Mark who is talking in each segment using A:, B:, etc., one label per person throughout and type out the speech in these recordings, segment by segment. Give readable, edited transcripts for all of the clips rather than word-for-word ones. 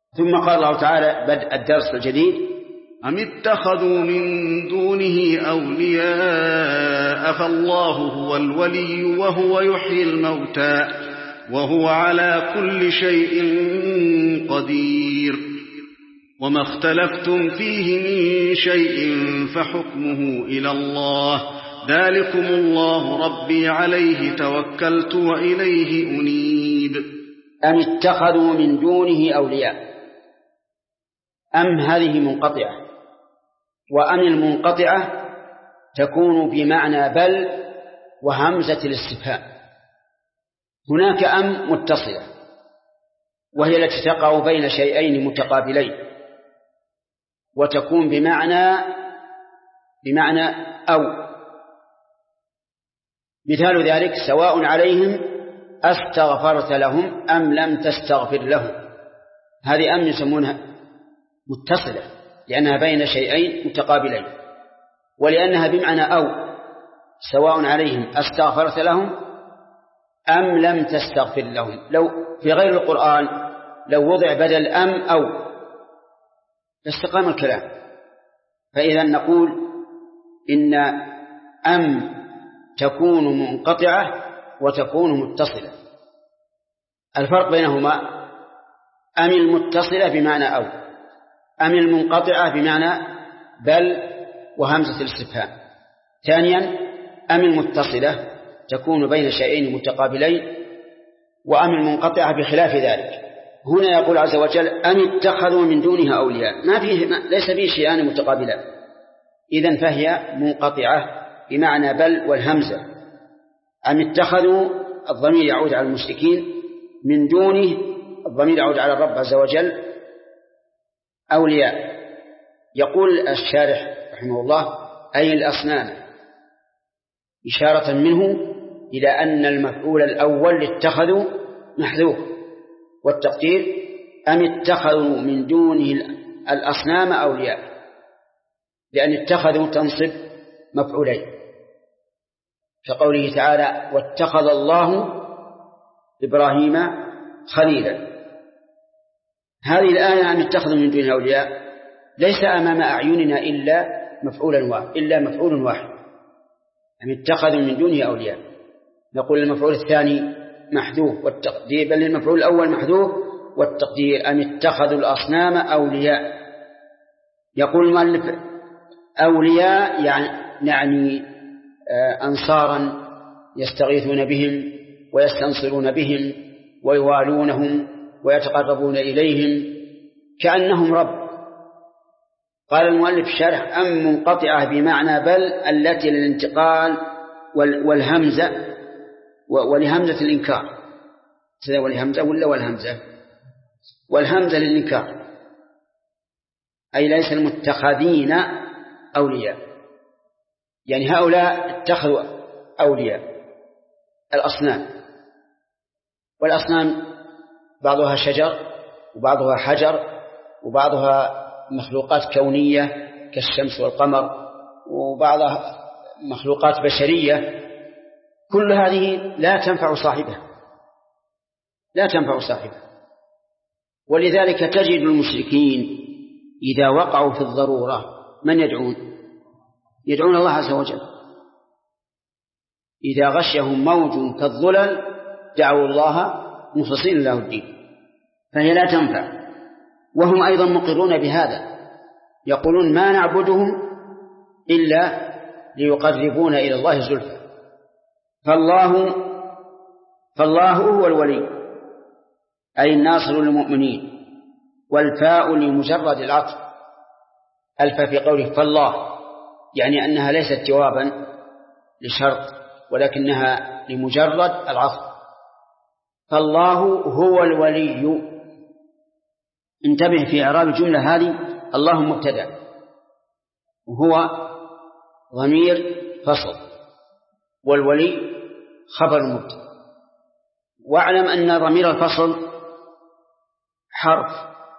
A: ثم قال الله تعالى بدء الدرس الجديد:
B: أم اتخذوا من دونه أولياء فالله هو الولي وهو يحيي الموتى وهو على كل شيء قدير وما اختلفتم فيه من شيء فحكمه إلى الله ذلكم الله ربي عليه توكلت وإليه أنيب.
A: أم اتخذوا من دونه أولياء. أم هذه منقطعة، وأم المنقطعة تكون بمعنى بل وهمزة الاستفهام. هناك أم متصلة وهي التي تقع بين شيئين متقابلين وتكون بمعنى أو. مثال ذلك: سواء عليهم أستغفرت لهم أم لم تستغفر لهم. هذه أم يسمونها متصلة لأنها بين شيئين متقابلين، ولأنها بمعنى أو. سواء عليهم أستغفرت لهم أم لم تستغفر لهم. لو في غير القرآن لو وضع بدل أم أو لاستقام الكلام. فإذا نقول إن أم تكون منقطعة وتكون متصلة. الفرق بينهما: أم المتصلة بمعنى أو، أم المنقطعة بمعنى بل وهمزة الاستفهام. ثانيا: أم المتصلة تكون بين شيئين متقابلين، وأم المنقطعة بخلاف ذلك. هنا يقول عز وجل: أم اتخذوا من دونها أولياء، ليس فيه شيئان متقابلان، إذن فهي منقطعة بمعنى بل والهمزة. أم اتخذوا الضمير يعود على المشركين، من دونه الضمير يعود على الرب عز وجل أولياء. يقول الشارح رحمه الله: أي الأصنام، إشارة منه إلى أن المفعول الأول اتخذوا محذوف، والتقدير: أم اتخذوا من دونه الأصنام أولياء، لأن اتخذوا تنصب مفعولين، كقوله تعالى: واتخذ الله إبراهيم خليلا. هذه الآية أم اتخذوا من دونه أولياء ليس أمام أعيننا إلا مفعول واحد: أم اتخذوا من دونه أولياء. نقول المفعول الثاني محذوف والتقدير، بل المفعول الأول محذوف والتقدير: أم اتخذوا الأصنام أولياء. يقول المؤلف: أولياء يعني أنصارا يستغيثون بهم ويستنصرون بهم ويوالونهم ويتقربون إليهم كأنهم رب. قال المؤلف شرح: أم منقطعة بمعنى بل التي للانتقال والهمزة ولهمزة الإنكار. ولهمزة ولا والهمزة للإنكار، أي ليس المتخذين أولياء، يعني هؤلاء اتخذوا أولياء الأصنام. والأصنام بعضها شجر وبعضها حجر وبعضها مخلوقات كونية كالشمس والقمر وبعضها مخلوقات بشرية. كل هذه لا تنفع صاحبها. ولذلك تجد المشركين إذا وقعوا في الضرورة من يدعون الله عز وجل. إذا غشهم موج كالظلل دعوا الله مخلصين له الدين، فهي لا تنفع. وهم أيضا مقرون بهذا، يقولون: ما نعبدهم إلا ليقربونا إلى الله زلفى. فالله هو الولي، أي الناصر للمؤمنين. والفاء لمجرد العطف، الفاء في قوله فالله، يعني أنها ليست جوابا لشرط ولكنها لمجرد العطف. فالله هو الولي. انتبه في إعراب الجملة هذه: الله مبتدأ وهو ضمير فصل، والولي خبر مبتدأ. واعلم أن ضمير الفصل حرف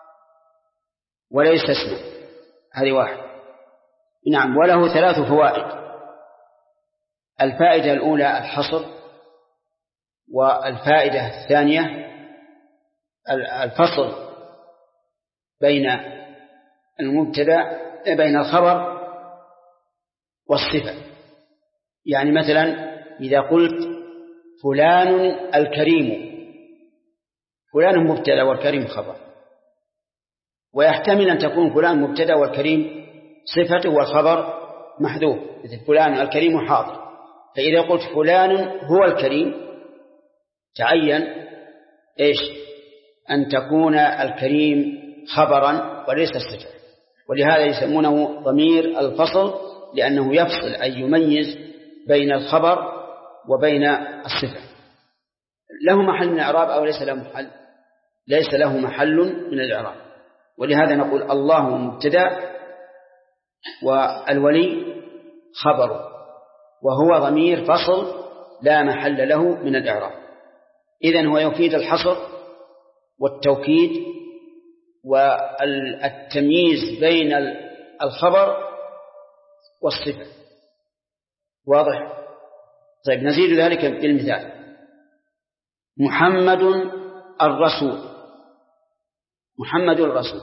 A: وليس اسم، هذه واحد. نعم. وله 3 فوائد. الفائدة الأولى الحصر، والفائدة الثانية الفصل بين المبتدأ بين الخبر والصفة. يعني مثلا إذا قلت فلان الكريم، فلان مبتدأ والكريم خبر، ويحتمل أن تكون فلان مبتدأ والكريم صفته والخبر محذوف، مثل فلان الكريم حاضر. فإذا قلت فلان هو الكريم تعين إيش؟ أن تكون الكريم خبرا وليس الصفة، ولهذا يسمونه ضمير الفصل، لأنه يفصل أي يميز بين الخبر وبين الصفة. له محل من الإعراب أو ليس له محل؟ ليس له محل من الإعراب، ولهذا نقول الله مبتدأ والولي خبر، وهو ضمير فصل لا محل له من الإعراب. إذن هو يفيد الحصر والتوكيد والتمييز بين الخبر والصفة. واضح؟ طيب نزيد ذلك بالمثال. محمد الرسول، محمد الرسول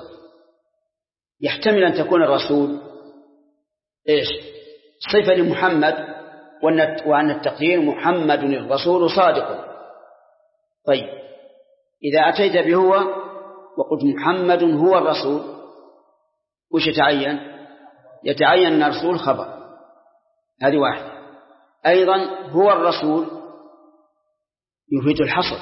A: يحتمل أن تكون الرسول إيش؟ صفة لمحمد، وأن التقدير محمد الرسول صادق. طيب إذا أتيت بهو وقلت محمد هو الرسول، وش يتعين؟ يتعين أن الرسول خبر، هذه واحدة. أيضا هو الرسول يفيد الحصر،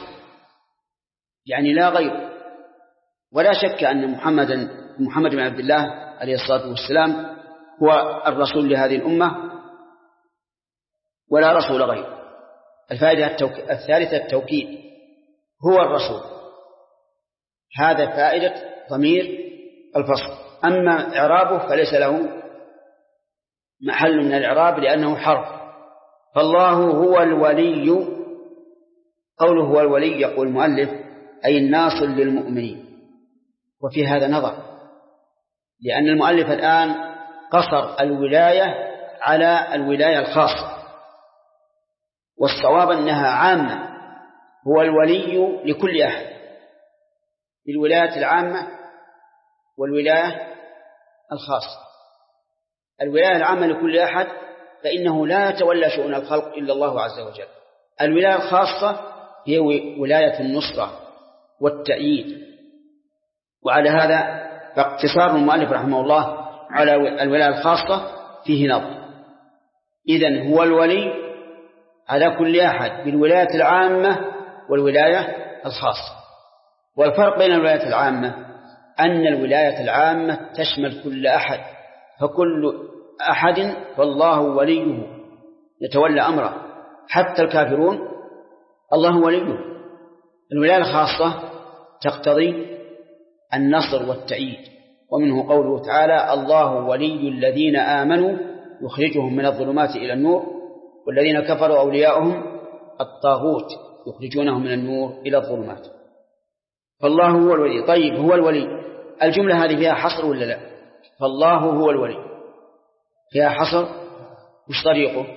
A: يعني لا غير. ولا شك أن محمد بن عبد الله عليه الصلاة والسلام هو الرسول لهذه الأمة ولا رسول غيره. الفائدة الثالثة التوكيد، هو الرسول، هذا فائدة ضمير الفصل. أما إعرابه فليس له محل من الإعراب لأنه حرف. فالله هو الولي، قوله هو الولي يقول المؤلف أي الناصر للمؤمنين. وفي هذا نظر، لأن المؤلف الآن قصر الولاية على الولاية الخاصة، والصواب أنها عامة، هو الولي لكل أحد، الولاية العامة والولاية الخاصة. الولاية العامة لكل أحد فإنه لا يتولى شؤون الخلق إلا الله عز وجل. الولاية الخاصة هي ولاية النصرة والتأييد. وعلى هذا فاقتصار المؤلف رحمه الله على الولاية الخاصة فيه نظر. إذن هو الولي على كل أحد بالولاية العامة والولاية الخاصة. والفرق بين الولاية العامة أن الولاية العامة تشمل كل أحد، فكل أحد فالله وليه يتولى أمره، حتى الكافرون الله وليه. الولاية الخاصة تقتضي النصر والتأييد، ومنه قوله تعالى الله ولي الذين آمنوا يخرجهم من الظلمات إلى النور والذين كفروا أولياؤهم الطاغوت يخرجونهم من النور إلى الظلمات. فالله هو الولي. طيب هو الولي، الجملة هذه فيها حصر ولا لا؟ فالله هو الولي فيها حصر، مش طريقه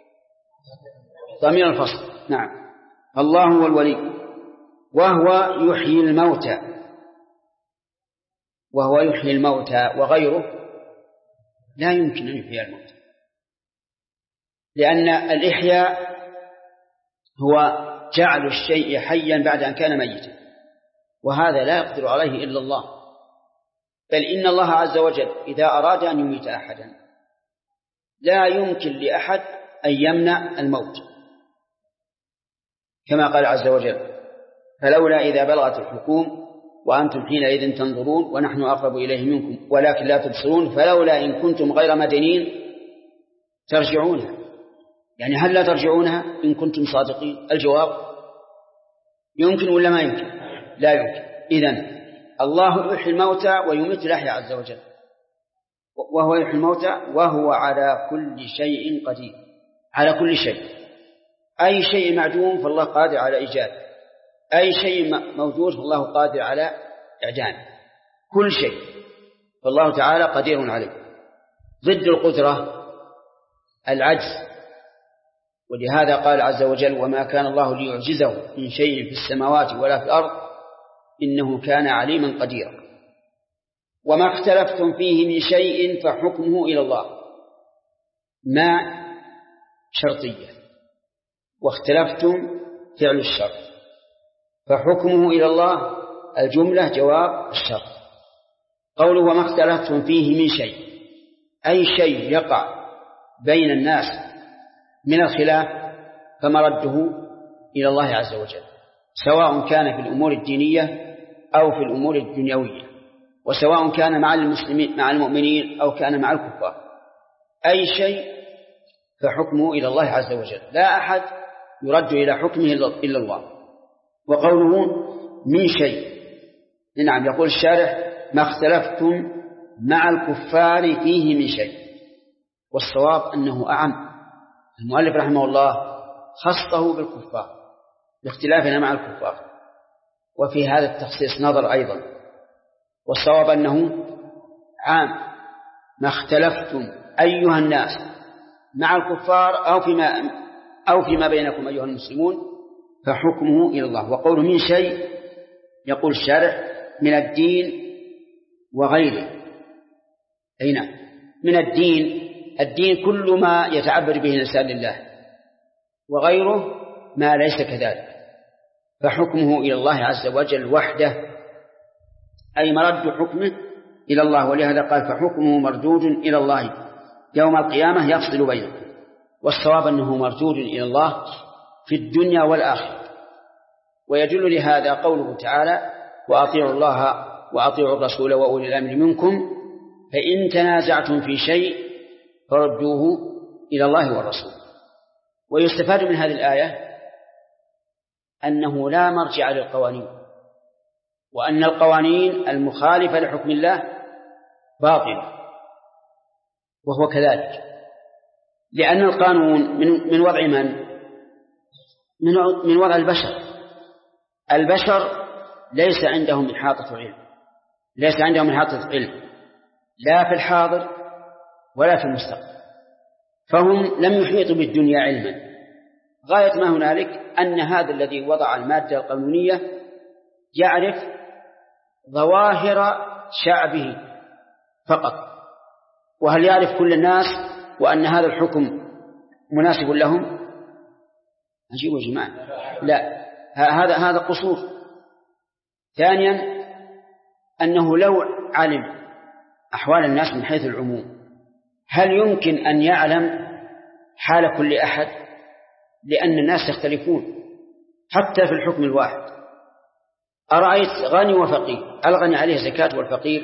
A: ضمير الفصل. نعم، الله هو الولي وهو يحيي الموتى، وهو يحيي الموتى، وغيره لا يمكن أن يحيي الموتى، لأن الإحياء هو جعل الشيء حيا بعد أن كان ميتا، وهذا لا يقدر عليه إلا الله. بل إن الله عز وجل إذا أراد أن يميت أحدا لا يمكن لأحد أن يمنع الموت، كما قال عز وجل فلولا إذا بلغت الحلقوم وأنتم حينئذ تنظرون ونحن أقرب إليه منكم ولكن لا تبصرون فلولا إن كنتم غير مدينين ترجعونها. يعني هل لا ترجعونها إن كنتم صادقين؟ الجواب يمكن ولا ما يمكن؟ لا يمكن. إذن الله يحيي الموتى ويميت الأحياء عز وجل، وهو يحيي الموتى وهو على كل شيء قدير، على كل شيء. أي شيء معدوم فالله قادر على إيجاده، أي شيء موجود فالله قادر على إعدامه، كل شيء فالله تعالى قدير عليه. ضد القدرة العجز، ولهذا قال عز وجل وما كان الله ليعجزه من شيء في السماوات ولا في الأرض إنه كان عليما قديرا. وما اختلفتم فيه من شيء فحكمه إلى الله. ما شرطية، واختلفتم فعل الشرط، فحكمه إلى الله الجملة جواب الشرط. قوله وما اختلفتم فيه من شيء، أي شيء يقع بين الناس من الخلاف فمرده إلى الله عز وجل، سواء كان في الأمور الدينية أو في الأمور الدنيوية، وسواء كان مع المسلمين مع المؤمنين أو كان مع الكفار. أي شيء فحكمه إلى الله عز وجل، لا أحد يرد إلى حكمه إلا الله. وقوله من شيء، نعم، يقول الشارح ما اختلفتم مع الكفار فيه من شيء، والصواب أنه أعم. المؤلف رحمه الله خصه بالكفار باختلافنا مع الكفار، وفي هذا التخصيص نظر أيضا، والصواب أنه عام. ما اختلفتم أيها الناس مع الكفار أو فيما بينكم أيها المسلمون فحكمه إلى الله. وقوله من شيء يقول الشارح من الدين وغيره. أي نعم، من الدين كل ما يتعبد به الإنسان لله، وغيره ما ليس كذلك، فحكمه إلى الله عز وجل وحده، أي مرد حكمه إلى الله. ولهذا قال فحكمه مردود إلى الله يوم القيامة يفصل بينهم. والصواب أنه مردود إلى الله في الدنيا والآخرة. ويدل لهذا قوله تعالى وأطيعوا الله وأطيعوا الرسول وأولي الأمر منكم فإن تنازعتم في شيء فردوه إلى الله والرسول. ويستفاد من هذه الآية أنه لا مرجع للقوانين، وأن القوانين المخالفة لحكم الله باطلة، وهو كذلك، لأن القانون من وضع من وضع البشر ليس عندهم إحاطة علم، لا في الحاضر ولا في المستقبل، فهم لم يحيطوا بالدنيا علما. غاية ما هنالك أن هذا الذي وضع المادة القانونية يعرف ظواهر شعبه فقط، وهل يعرف كل الناس وأن هذا الحكم مناسب لهم؟ أجيبوا يا جماعة، لا، هذا قصور. ثانيا أنه لو علم أحوال الناس من حيث العموم هل يمكن أن يعلم حال كل أحد؟ لأن الناس يختلفون حتى في الحكم الواحد. أرأيت غني وفقير، الغني عليه زكاة والفقير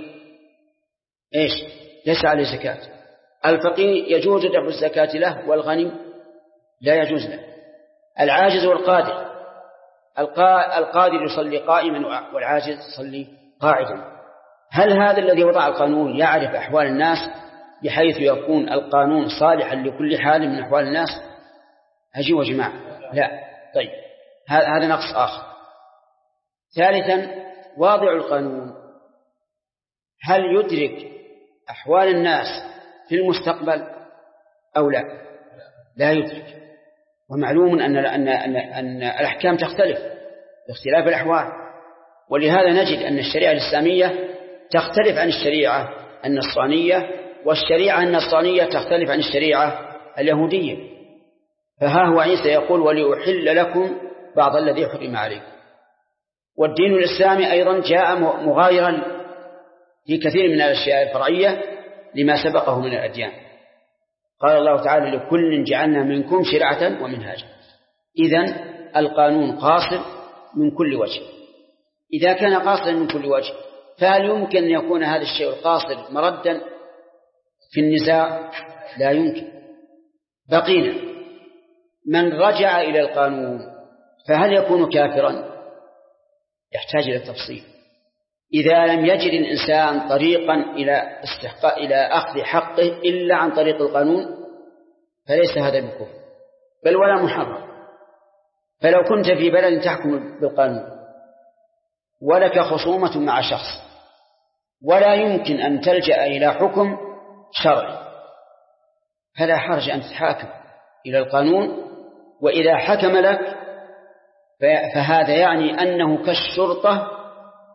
A: ليس عليه زكاة. الفقير يجوز دفع الزكاة له والغني لا يجوز له. العاجز والقادر، القادر يصلي قائما والعاجز يصلي قاعدا. هل هذا الذي وضع القانون يعرف أحوال الناس بحيث يكون القانون صالحا لكل حال من أحوال الناس؟ أجيبوا يا جماعة، لا. طيب، هذا نقص آخر. ثالثا واضع القانون هل يدرك أحوال الناس في المستقبل أو لا؟ لا يدرك. ومعلوم أن الأحكام تختلف باختلاف الأحوال، ولهذا نجد أن الشريعة الإسلامية تختلف عن الشريعة النصرانية، والشريعة النصرانية تختلف عن الشريعة اليهودية. فها هو عيسى يقول ولأحل لكم بعض الذي حرم عليكم. والدين الإسلامي أيضا جاء مغايرا في كثير من الأشياء الفرعية لما سبقه من الأديان. قال الله تعالى لكل جعلنا منكم شرعة ومنهاجا. إذن القانون قاصر من كل وجه. إذا كان قاصرا من كل وجه فهل يمكن أن يكون هذا الشيء القاصر مردا في النزاع؟ لا يمكن. بقينا من رجع إلى القانون فهل يكون كافرا؟ يحتاج إلى التفصيل. إذا لم يجد الإنسان طريقا إلى أخذ حقه إلا عن طريق القانون فليس هذا بكفر بل ولا محرم. فلو كنت في بلد تحكم بالقانون ولك خصومة مع شخص ولا يمكن أن تلجأ إلى حكم شرعي فلا حرج أن تتحاكم إلى القانون، وإذا حكم لك فهذا يعني أنه كالشرطة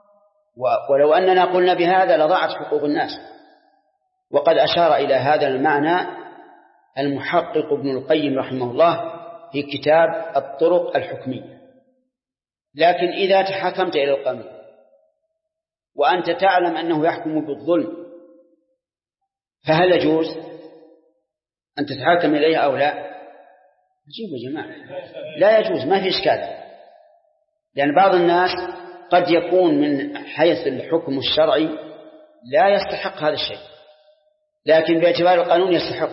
A: ولو أننا قلنا بهذا لضاعت حقوق الناس. وقد أشار إلى هذا المعنى المحقق ابن القيم رحمه الله في كتاب الطرق الحكمية. لكن إذا تحاكمت إلى القانون وأنت تعلم أنه يحكم بالظلم، فهل يجوز أن تتحاكم إليه أو لا؟ عجيب يا جماعة، لا يجوز، ما في إشكال. لأن بعض الناس قد يكون من حيث الحكم الشرعي لا يستحق هذا الشيء، لكن باعتبار القانون يستحق،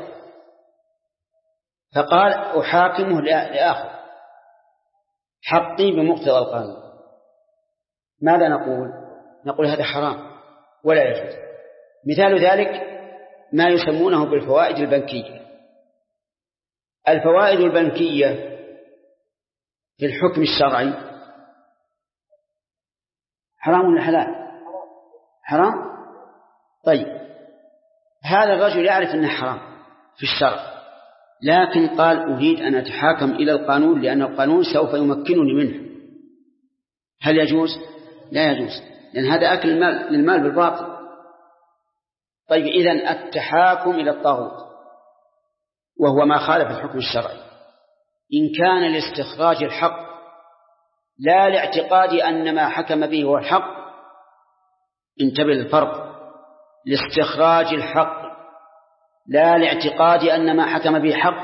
A: فقال أحاكمه لآخر حقي بمقتضى القانون. ماذا نقول؟ نقول هذا حرام ولا يجوز. مثال ذلك ما يسمونه بالفوائد البنكية. الفوائد البنكية في الحكم الشرعي حرام ولا حلال؟ حرام. طيب هذا الرجل يعرف أنه حرام في الشرع، لكن قال أريد أن أتحاكم إلى القانون لأن القانون سوف يمكنني منه. هل يجوز؟ لا يجوز، لأن هذا أكل للمال بالباطل. طيب إذن التحاكم إلى الطاغوت وهو ما خالف الحكم الشرعي إن كان لاستخراج الحق لا لاعتقاد أن ما حكم به هو الحق. انتبه للفرق، لاستخراج الحق لا لاعتقاد أن ما حكم به حق،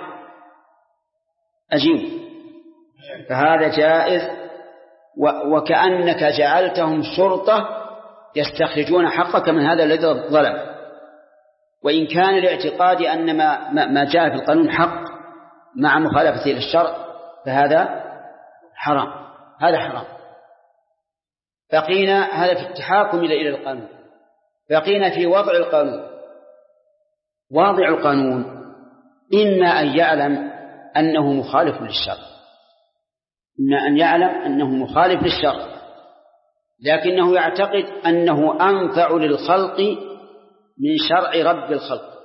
A: أجيب، فهذا جائز. وكأنك جعلتهم شرطة يستخرجون حقك من هذا الذي ظلم. وإن كان لاعتقاد أن ما جاء في القانون حق مع مخالفته للشرع فهذا حرام، هذا حرام. بقينا هذا في التحاكم إلى القانون. بقينا في وضع القانون. واضع القانون إما أن يعلم أنه مخالف للشرع، إما أن يعلم أنه مخالف للشرع لكنه يعتقد أنه أنفع للخلق من شرع رب الخلق،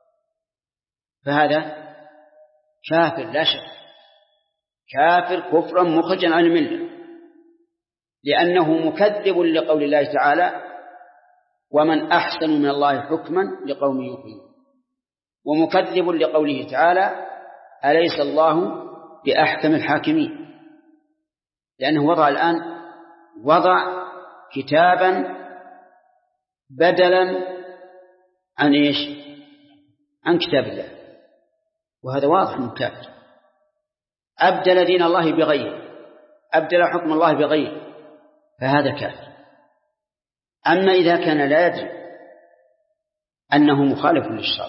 A: فهذا كافر لا شك، كافر كفرا مخرجا عن الملة، لأنه مكذب لقول الله تعالى ومن أحسن من الله حكما لقوم يوقنون، ومكذب لقوله تعالى أليس الله بأحكم الحاكمين، لأنه وضع كتابا بدلا عن إيش؟ عن كتاب الله، وهذا واضح من كافر. أبدل دين الله بغيره، أبدل حكم الله بغيره، فهذا كافر. أما إذا كان لا يدري أنه مخالف للشرع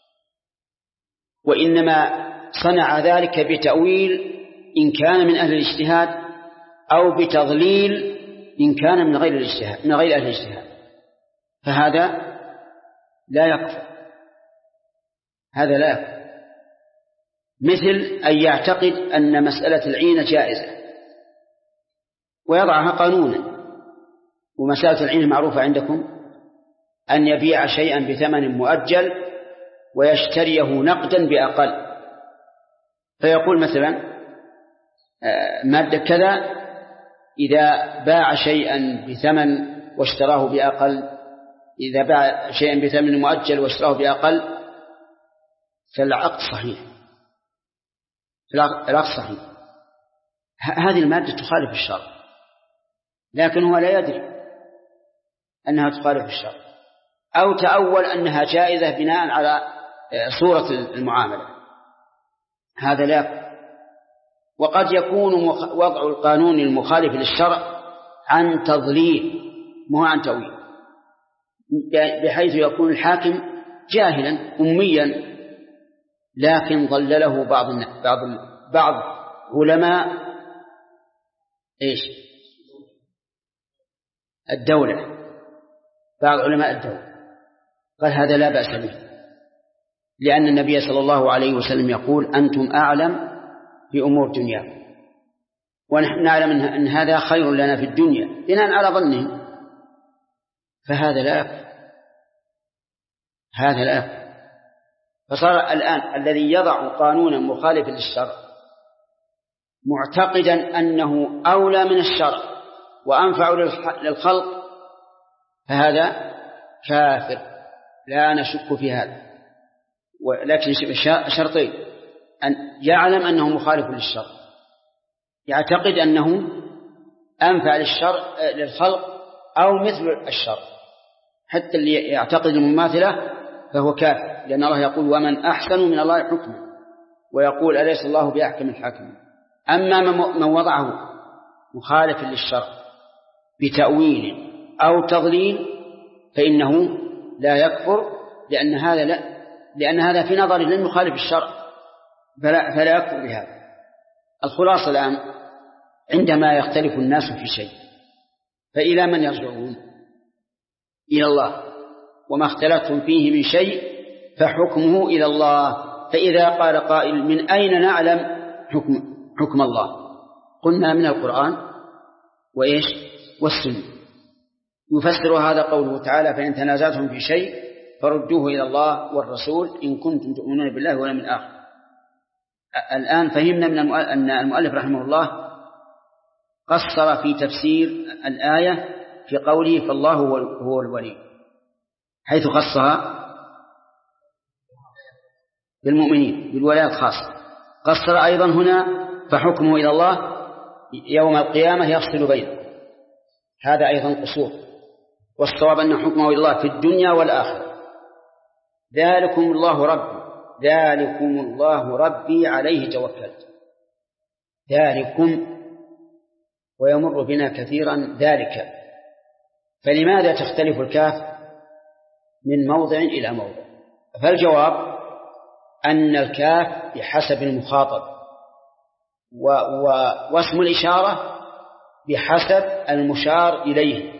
A: وإنما صنع ذلك بتأويل إن كان من أهل الاجتهاد أو بتضليل إن كان من غير أهل الاجتهاد، فهذا لا يكفر، هذا لا يكفر. مثل أن يعتقد أن مسألة العينة جائزة ويضعها قانونا، ومسألة العينة معروفة عندكم، أن يبيع شيئا بثمن مؤجل ويشتريه نقدا بأقل، فيقول مثلا مادة كذا إذا باع شيئا بثمن واشتراه بأقل، إذا باع شيئا بثمن مؤجل واشتراه بأقل فالعقد صحيح، العقد صحيح. هذه المادة تخالف الشرع، لكن هو لا يدري أنها تخالف الشرع، أو تأول أنها جائزة بناء على صورة المعاملة، هذا لا. وقد يكون وضع القانون المخالف للشرع عن تضليل مو عن تأويل، بحيث يكون الحاكم جاهلا أميا لكن ضلله بعض علماء إيش الدولة، بعض علماء الدولة، قال هذا لا بأس به، لأن النبي صلى الله عليه وسلم يقول أنتم أعلم بأمور دنياكم، ونحن نعلم أن هذا خير لنا في الدنيا بناء على ظنهم، فهذا لا يكفي، هذا لا يكفي. فصار الآن الذي يضع قانونا مخالفا للشرع معتقدا أنه أولى من الشرع وأنفع للخلق فهذا كافر لا نشك في هذا. ولكن شرطين: أن يعلم أنه مخالف للشرع، يعتقد أنه أنفع للخلق أو مثل الشرع. حتى اللي يعتقد المماثلة فهو كافر، لأن الله يقول: ومن أحسن من الله حكما، ويقول: أليس الله بأحكم الحاكمين. أما من وضعه مخالف للشرع بتأويل أو تضليل فإنه لا يكفر، لأن هذا في نظر لم يخالف الشرع، فلا يكفر بهذا. الخلاصة الآن: عندما يختلف الناس في شيء فإلى من يرجعون؟ إلى الله. وما اختلفتم فيه من شيء فحكمه إلى الله. فإذا قال قائل: من أين نعلم حكم الله؟ قلنا: من القرآن وإيش والسنة. يفسر هذا قوله تعالى: فإن تنازعتم في شيء فردوه إلى الله والرسول إن كنتم تؤمنون بالله واليوم الآخر. الآن فهمنا أن المؤلف رحمه الله قصر في تفسير الآية في قوله: فالله هو الولي، حيث خصها بالمؤمنين بالولاية الخاصة. قصر أيضا هنا: فحكمه إلى الله يوم القيامة يفصل بينه. هذا أيضا قصور، والصواب أن حكمه إلى الله في الدنيا والآخرة. ذلكم الله ربي عليه توكلت. ذلكم، ويمر بنا كثيرا ذلك. فلماذا تختلف الكاف من موضع إلى موضع؟ فالجواب أن الكاف بحسب المخاطب، واسم الإشارة بحسب المشار إليه،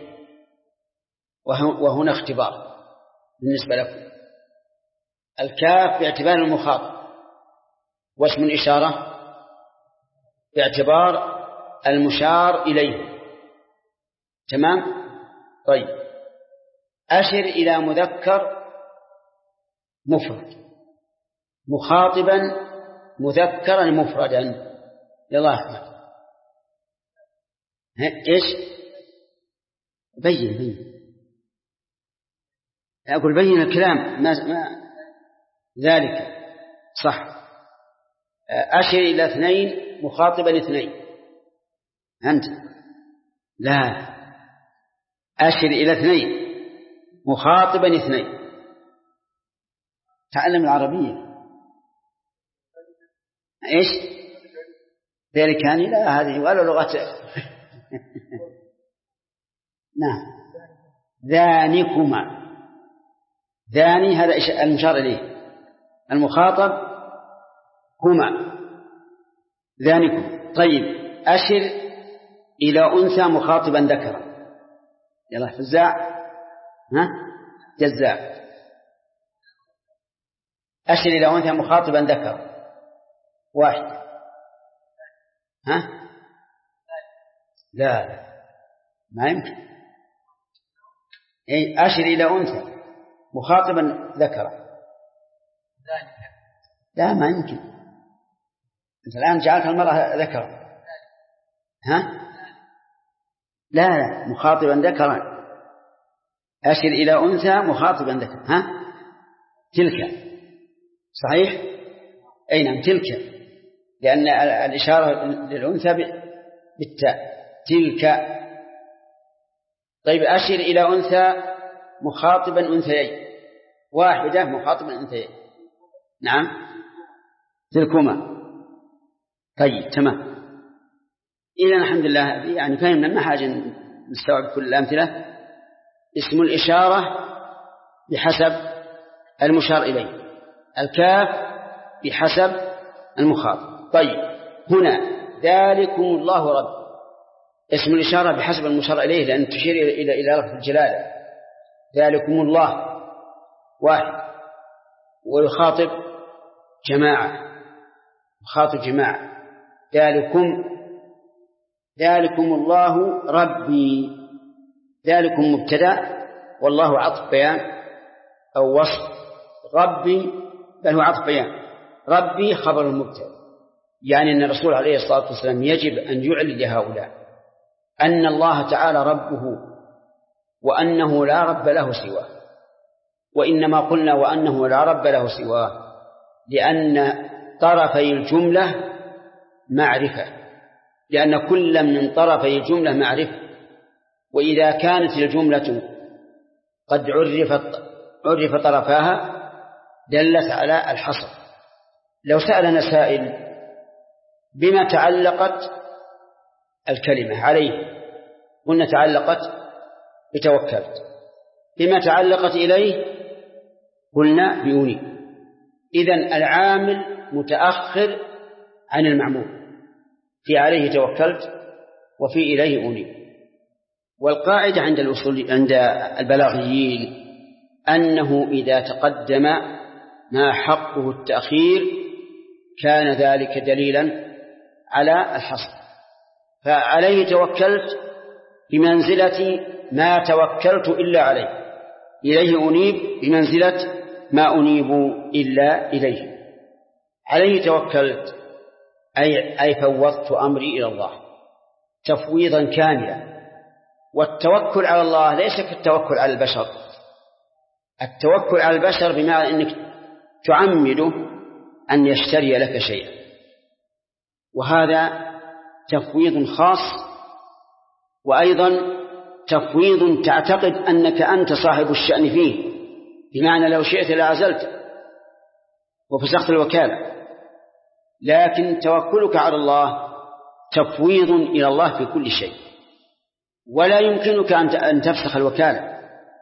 A: وهنا اختبار بالنسبة لكم. الكاف باعتبار المخاطب، واسم الإشارة باعتبار المشار إليه. تمام؟ طيب، أشر إلى مذكر مفرد مخاطبا مذكرا مفردا. يلا أحمد، إيش؟ بين أقول بين الكلام ما ذلك صح. أشر إلى اثنين مخاطبا اثنين. أنت لا، أشر إلى اثنين مخاطبا اثنين. تعلم العربية. إيش ذلكان؟ لا، هذه ولا لغة. نعم، ذانكما. ذاني هذا المشار إليه، المخاطب هما ذانكم. طيب، أشر إلى أنثى مخاطبا ذكرا. يلا فزاع، جزاء. أشر إلى أنثى مخاطبا ذكرا. واحد. لا ما يمكن. أشر إلى أنثى مخاطبا ذكرا. لا ما يمكن. أنت الآن جعلت المرأة ذكرا. لا مخاطبا ذكرا. أشر إلى أنثى مخاطبا ذكرا. تلك. صحيح؟ أي نعم، تلك، لأن الإشارة للأنثى بالتاء. تلك. طيب، أشر إلى أنثى مخاطبا أنثيين. واحدة مخاطبا أنثيين. نعم، تلكما. طيب تمام. إذن الحمد لله يعني فهمنا، ما حاجة نستوعب كل الأمثلة. اسم الإشارة بحسب المشار إليه، الكاف بحسب المخاطب. طيب، هنا ذلكم الله رب، اسم الإشارة بحسب المشار إليه لأن تشير إلى لفظ الجلالة. ذلكم الله واحد، ويخاطب جماعة، يخاطب جماعة. ذلكم الله ربي. ذلكم مبتدأ، والله عطف بيان أو وصف. ربي بل هو عطف بيان. ربي خبر المبتدأ، يعني أن الرسول عليه الصلاة والسلام يجب أن يعلن لهؤلاء أن الله تعالى ربه وأنه لا رب له سواه. وإنما قلنا وأنه لا رب له سواه لأن طرفي الجملة معرفة، لأن كل من طرفي الجملة معرفة. وإذا كانت الجملة قد عرف طرفاها دلت على الحصر. لو سألنا سائل بما تعلقت الكلمة عليه، قلنا تعلقت بتوكلت. بما تعلقت إليه قلنا بأنيب. إذن العامل متأخر عن المعمول، في عليه توكلت وفي إليه أنيب. والقاعدة عند البلاغيين أنه إذا تقدم ما حقه التأخير كان ذلك دليلا على الحصر. فعليه توكلت بمنزلة ما توكلت إلا عليه، إليه أنيب بمنزلة ما أنيب إلا إليه. عليه توكلت أي فوضت أمري إلى الله تفويضا كاملا. والتوكل على الله ليس كالتوكل على البشر. التوكل على البشر بمعنى أنك تعمده أن يشتري لك شيئا، وهذا تفويض خاص، وأيضا تفويض تعتقد أنك أنت صاحب الشأن فيه، بمعنى لو شئت لعزلت وفسخت الوكالة. لكن توكلك على الله تفويض إلى الله في كل شيء، ولا يمكنك أن تفسخ الوكالة.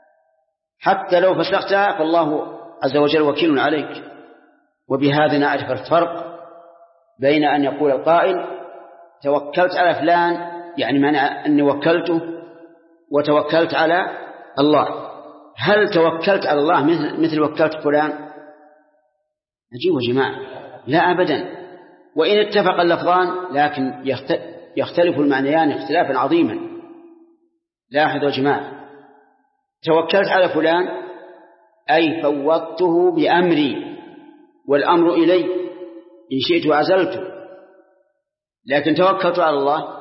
A: حتى لو فسختها فالله عز وجل وكيل عليك. وبهذا نعرف الفرق بين أن يقول القائل توكلت على فلان، يعني معنى أني وكلته، وتوكلت على الله. هل توكلت على الله مثل وكلت فلان؟ أجيبوا جماعة، لا أبدا. وإن اتفق اللفظان لكن يختلف المعنيان اختلافا عظيما. لاحظوا جماعة، توكلت على فلان أي فوضته بأمري، والأمر إلي، إن شئت عزلته. لكن توكلت على الله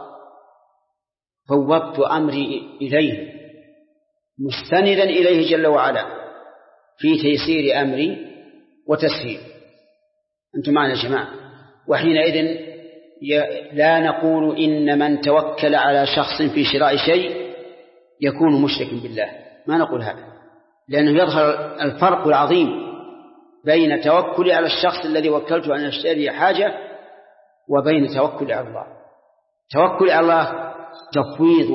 A: فوضت أمري إليه مستندا إليه جل وعلا في تيسير أمري وتسهيل. أنتم معنا يا جماعة؟ وحينئذ لا نقول إن من توكل على شخص في شراء شيء يكون مشركا بالله، ما نقول هذا، لأنه يظهر الفرق العظيم بين توكلي على الشخص الذي وكلته أن يشتري حاجة وبين توكلي على الله. توكلي على الله تفويض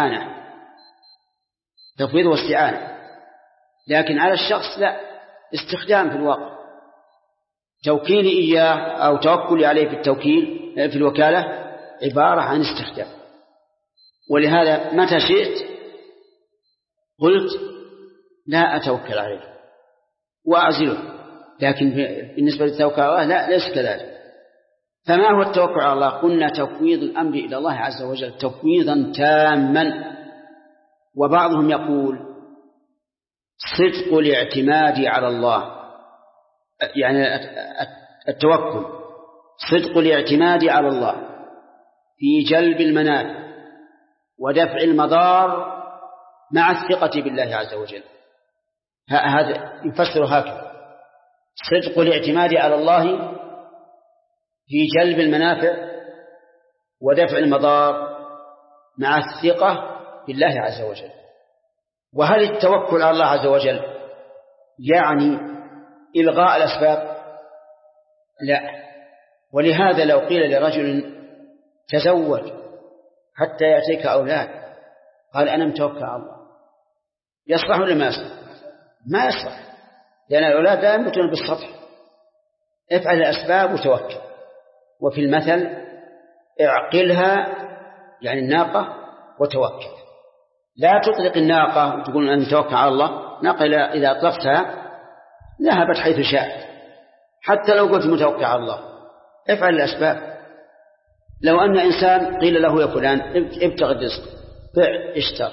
A: واستعانة، لكن على الشخص لا، استخدام في الواقع. توكيلي إياه أو توكلي عليه في التوكيل في الوكالة عبارة عن استخدام. ولهذا متى شئت قلت لا أتوكل عليه وأعزله، لكن بالنسبة للتوكل على الله لا، ليس كذلك. فما هو التوكل على الله؟ قلنا تفويض الأمر إلى الله عز وجل تفويضا تاما. وبعضهم يقول صدق الاعتماد على الله، يعني التوكل صدق الاعتماد على الله في جلب المنافع ودفع المضار مع الثقة بالله عز وجل. هذا يفسر هكذا: صدق الاعتماد على الله في جلب المنافع ودفع المضار مع الثقة بالله عز وجل. وهل التوكل على الله عز وجل يعني إلغاء الأسباب؟ لا. ولهذا لو قيل لرجل تزوج حتى يأتيك أولاد، قال أنا متوكل على الله، يصلح ولا ما يصلح؟ ما يصلح، لأن الأولاد لا ينبتون بالسطح. افعل الأسباب وتوكل. وفي المثل اعقلها، يعني الناقة، وتوكل. لا تطلق الناقة وتقول أن توكل على الله. ناقة إذا أطلقتها ذهبت حيث شاءت، حتى لو قلت متوكل على الله. افعل الأسباب. لو أن إنسان قيل له يا فلان ابتغ الرزق، بع، اشتر،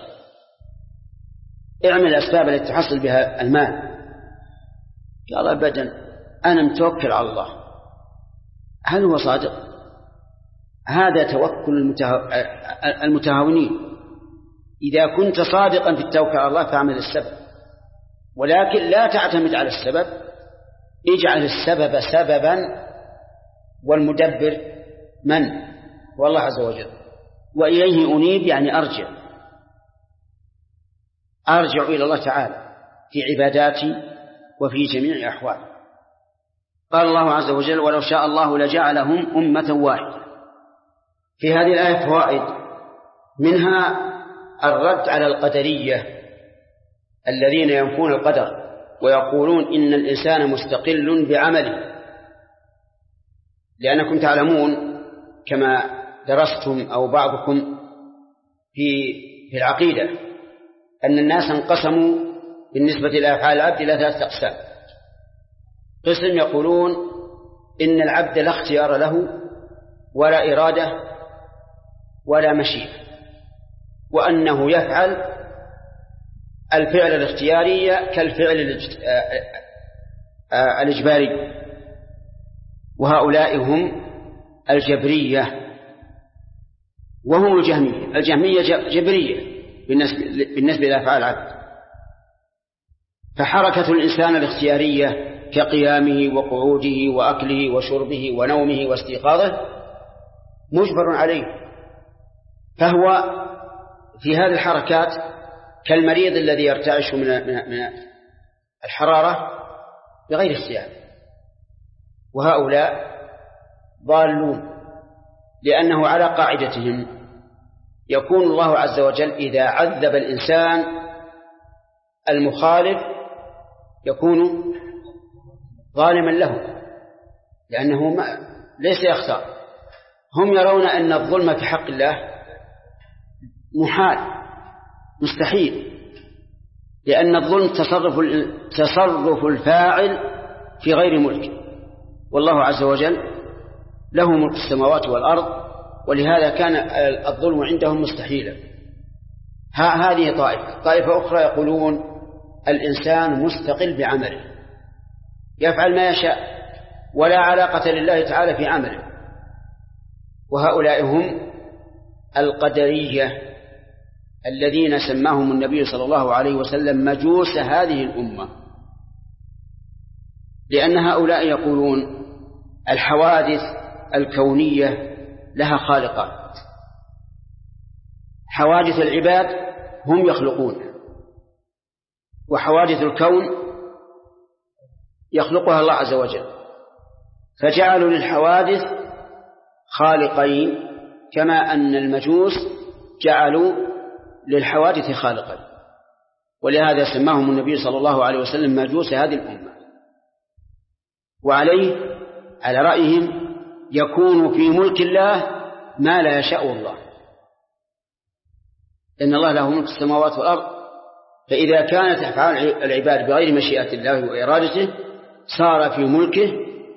A: اعمل الأسباب التي تحصل بها المال، قال أبدا أنا متوكل على الله، هل هو صادق؟ هذا توكل المتهاونين. إذا كنت صادقا في التوكل على الله فاعمل السبب، ولكن لا تعتمد على السبب، اجعل السبب سببا والمدبر من؟ هو الله عز وجل. وإليه أنيب يعني أرجع إلى الله تعالى في عباداتي وفي جميع أحوالي. قال الله عز وجل: ولو شاء الله لجعلهم أمة واحدة. في هذه الآية فوائد، منها الرد على القدرية الذين ينفون القدر ويقولون إن الإنسان مستقل بعمله، لأنكم تعلمون كما درستم أو بعضكم في العقيدة أن الناس انقسموا بالنسبة إلى أفعال العبد إلى 3 أقسام. قسم يقولون إن العبد لا اختيار له ولا إرادة ولا مشيئة، وأنه يفعل الفعل الاختياري كالفعل الإجباري، وهؤلاء هم الجبرية وهم الجهمية جبرية بالنسبة إلى أفعال العبد. فحركة الإنسان الاختيارية كقيامه وقعوده وأكله وشربه ونومه واستيقاظه مجبر عليه، فهو في هذه الحركات كالمريض الذي يرتعش من الحرارة بغير اختيار. وهؤلاء ضالون، لأنه على قاعدتهم يكون الله عز وجل إذا عذب الإنسان المخالف يكون ظالما له، لأنه ليس يختار. هم يرون أن الظلم في حق الله محال مستحيل، لأن الظلم تصرف الفاعل في غير ملكه، والله عز وجل له ملك السماوات والأرض، ولهذا كان الظلم عندهم مستحيلا. هذه طائفة أخرى يقولون الإنسان مستقل بعمله، يفعل ما يشاء ولا علاقة لله تعالى في عمله، وهؤلاء هم القدرية الذين سماهم النبي صلى الله عليه وسلم مجوس هذه الأمة، لأن هؤلاء يقولون الحوادث الكونية لها خالقات، حوادث العباد هم يخلقون، وحوادث الكون يخلقها الله عز وجل، فجعلوا للحوادث خالقين كما أن المجوس جعلوا للحوادث خالقا، ولهذا سماهم النبي صلى الله عليه وسلم مجوس هذه الأمة. وعليه على رأيهم يكون في ملك الله ما لا يشاء الله، إن الله له ملك السماوات والأرض، فإذا كانت أفعال العباد بغير مشيئة الله وإرادته صار في ملكه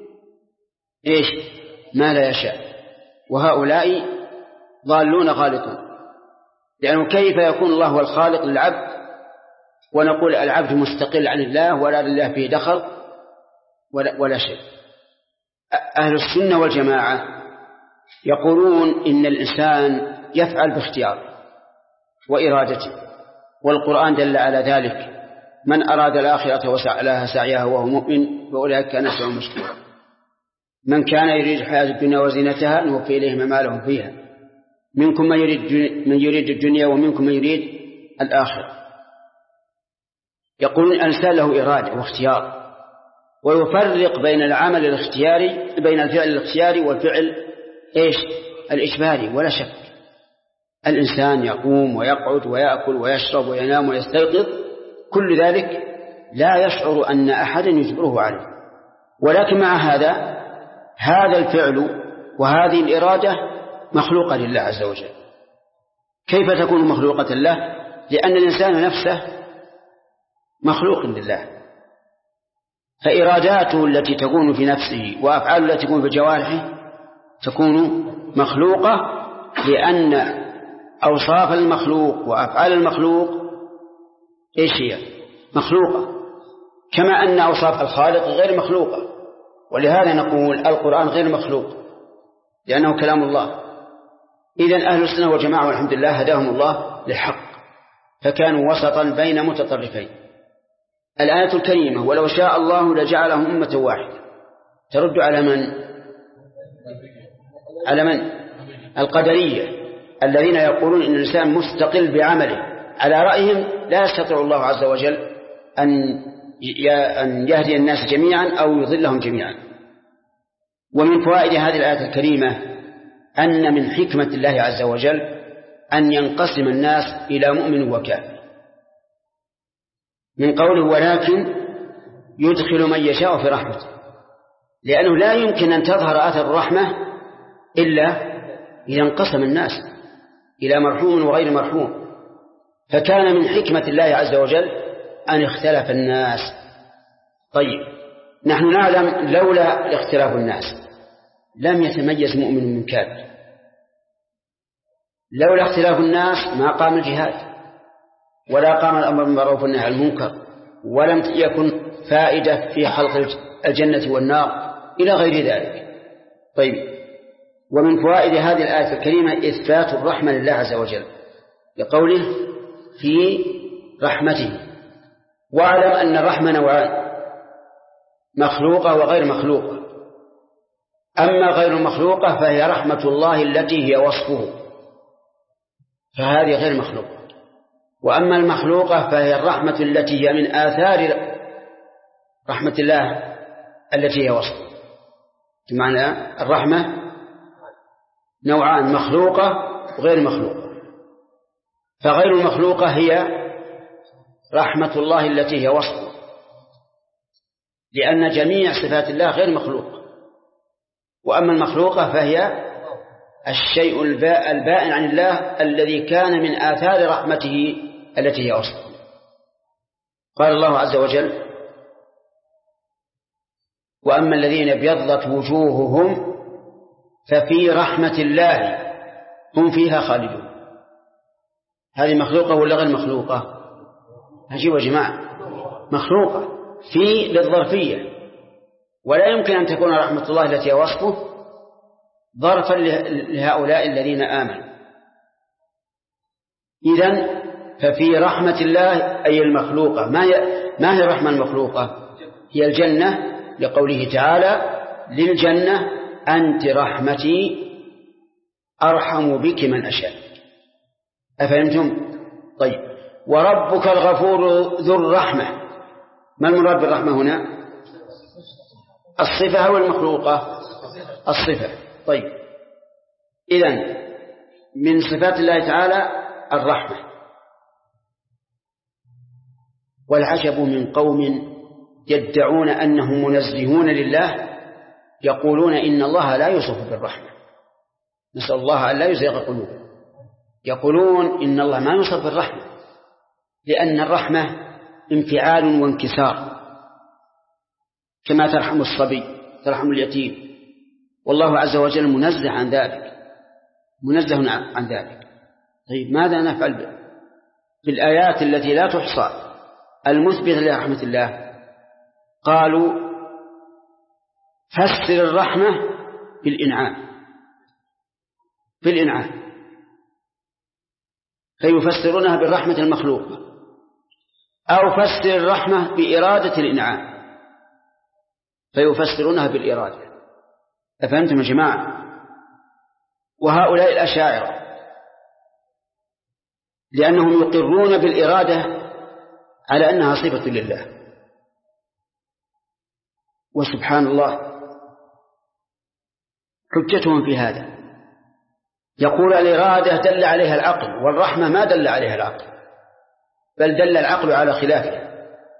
A: ما لا يشاء. وهؤلاء ضالون غالطون، لأنه كيف يكون الله هو الخالق للعبد ونقول العبد مستقل عن الله ولا لله فيه دخل ولا شيء. أهل السنة والجماعة يقولون إن الإنسان يفعل باختياره وإرادته، والقرآن دل على ذلك: من أراد الآخرة وسعى لها سعيها وهو مؤمن فأولئك كان سعيهم مشكورا، من كان يريد الحياة الدنيا وزينتها نوفي إليهم ما لهم فيها، منكم من يريد الدنيا ومنكم من يريد الآخرة. يقولون الإنسان له إرادة واختيار، ويفرق بين العمل الاختياري بين الفعل الاختياري والفعل الإجباري. ولا شك الإنسان يقوم ويقعد ويأكل ويشرب وينام ويستيقظ، كل ذلك لا يشعر أن أحدا يجبره عليه، ولكن مع هذا الفعل وهذه الإرادة مخلوقة لله عز وجل. كيف تكون مخلوقة له؟ لأن الإنسان نفسه مخلوق لله، فإراداته التي تكون في نفسه وأفعاله التي تكون في جوارحه تكون مخلوقة، لأن أوصاف المخلوق وأفعال المخلوق هي مخلوقة، كما أن أوصاف الخالق غير مخلوقة. ولهذا نقول القرآن غير مخلوق لأنه كلام الله. إذن أهل السنة والجماعة والحمد لله هداهم الله للحق، فكانوا وسطا بين متطرفين. الآية الكريمة ولو شاء الله لجعلهم أمة واحدة ترد على من؟ على من؟ القدرية الذين يقولون إن الإنسان مستقل بعمله. على رأيهم لا يستطيع الله عز وجل أن يهدي الناس جميعا أو يضلهم جميعا. ومن فوائد هذه الآية الكريمة أن من حكمة الله عز وجل أن ينقسم الناس إلى مؤمن وكافر، من قوله ولكن يدخل من يشاء في رحمته، لأنه لا يمكن أن تظهر آثار الرحمة إلا إذا انقسم الناس إلى مرحوم وغير مرحوم. فكان من حكمة الله عز وجل أن اختلف الناس. طيب، نحن نعلم لولا اختلاف الناس لم يتميز مؤمن من كافر. لولا اختلاف الناس ما قام الجهاد ولا قام الأمر بالمعروف والنهي عن المنكر، ولم يكن فائدة في خلق الجنة والنار إلى غير ذلك. طيب، ومن فوائد هذه الآية الكريمة إثبات الرحمة لله عز وجل لقوله في رحمته. واعلم أن الرحمة نوعان: مخلوقة وغير مخلوقة. أما غير المخلوقة فهي رحمة الله التي هي وصفه، فهذه غير مخلوقة. وأما المخلوقة فهي الرحمة التي هي من آثار رحمة الله التي هي وصفه. بمعنى الرحمة نوعان: مخلوقة وغير مخلوقة. فغير المخلوقة هي رحمة الله التي هي وصفه، لأن جميع صفات الله غير مخلوقة. وأما المخلوقة فهي الشيء البائن عن الله الذي كان من آثار رحمته التي هي وصفه. قال الله عز وجل: وأما الذين ابيضت وجوههم ففي رحمة الله هم فيها خالدون. هذه مخلوقة ولا غير مخلوقة؟ عجيب يا جماعة، مخلوقة في للظرفية، ولا يمكن أن تكون رحمة الله التي وصفه ظرفا لهؤلاء الذين آمنوا. إذن ففي رحمة الله أي المخلوقة. ما هي الرحمة المخلوقة؟ هي الجنة، لقوله تعالى: للجنة أنت رحمتي أرحم بك من أشاء. أفهمتم؟ طيب، وربك الغفور ذو الرحمة. ما المراد بالرحمة هنا؟ الصفة أو المخلوقة؟ الصفة. طيب، إذن من صفات الله تعالى الرحمة. والعجب من قوم يدعون أنهم منزهون لله يقولون إن الله لا يوصف بالرحمة. نسأل الله أن لا يزيغ قلوبهم. يقولون إن الله ما يوصف بالرحمة، لأن الرحمة انفعال وانكسار، كما ترحم الصبي ترحم اليتيم، والله عز وجل منزه عن ذلك، منزه عن ذلك. طيب، ماذا نفعل بالآيات التي لا تحصى المثبتة لرحمة الله؟ قالوا: فسر الرحمة بالإنعام، بالإنعام، فيفسرونها بالرحمة المخلوقة، أو فسر الرحمة بإرادة الإنعام فيفسرونها بالإرادة. أفهمتم يا جماعة؟ وهؤلاء الأشاعرة لأنهم يقرون بالإرادة على أنها صفة لله. وسبحان الله حجتهم في هذا، يقول الإرادة دل عليها العقل، والرحمة ما دل عليها العقل، بل دل العقل على خلافه.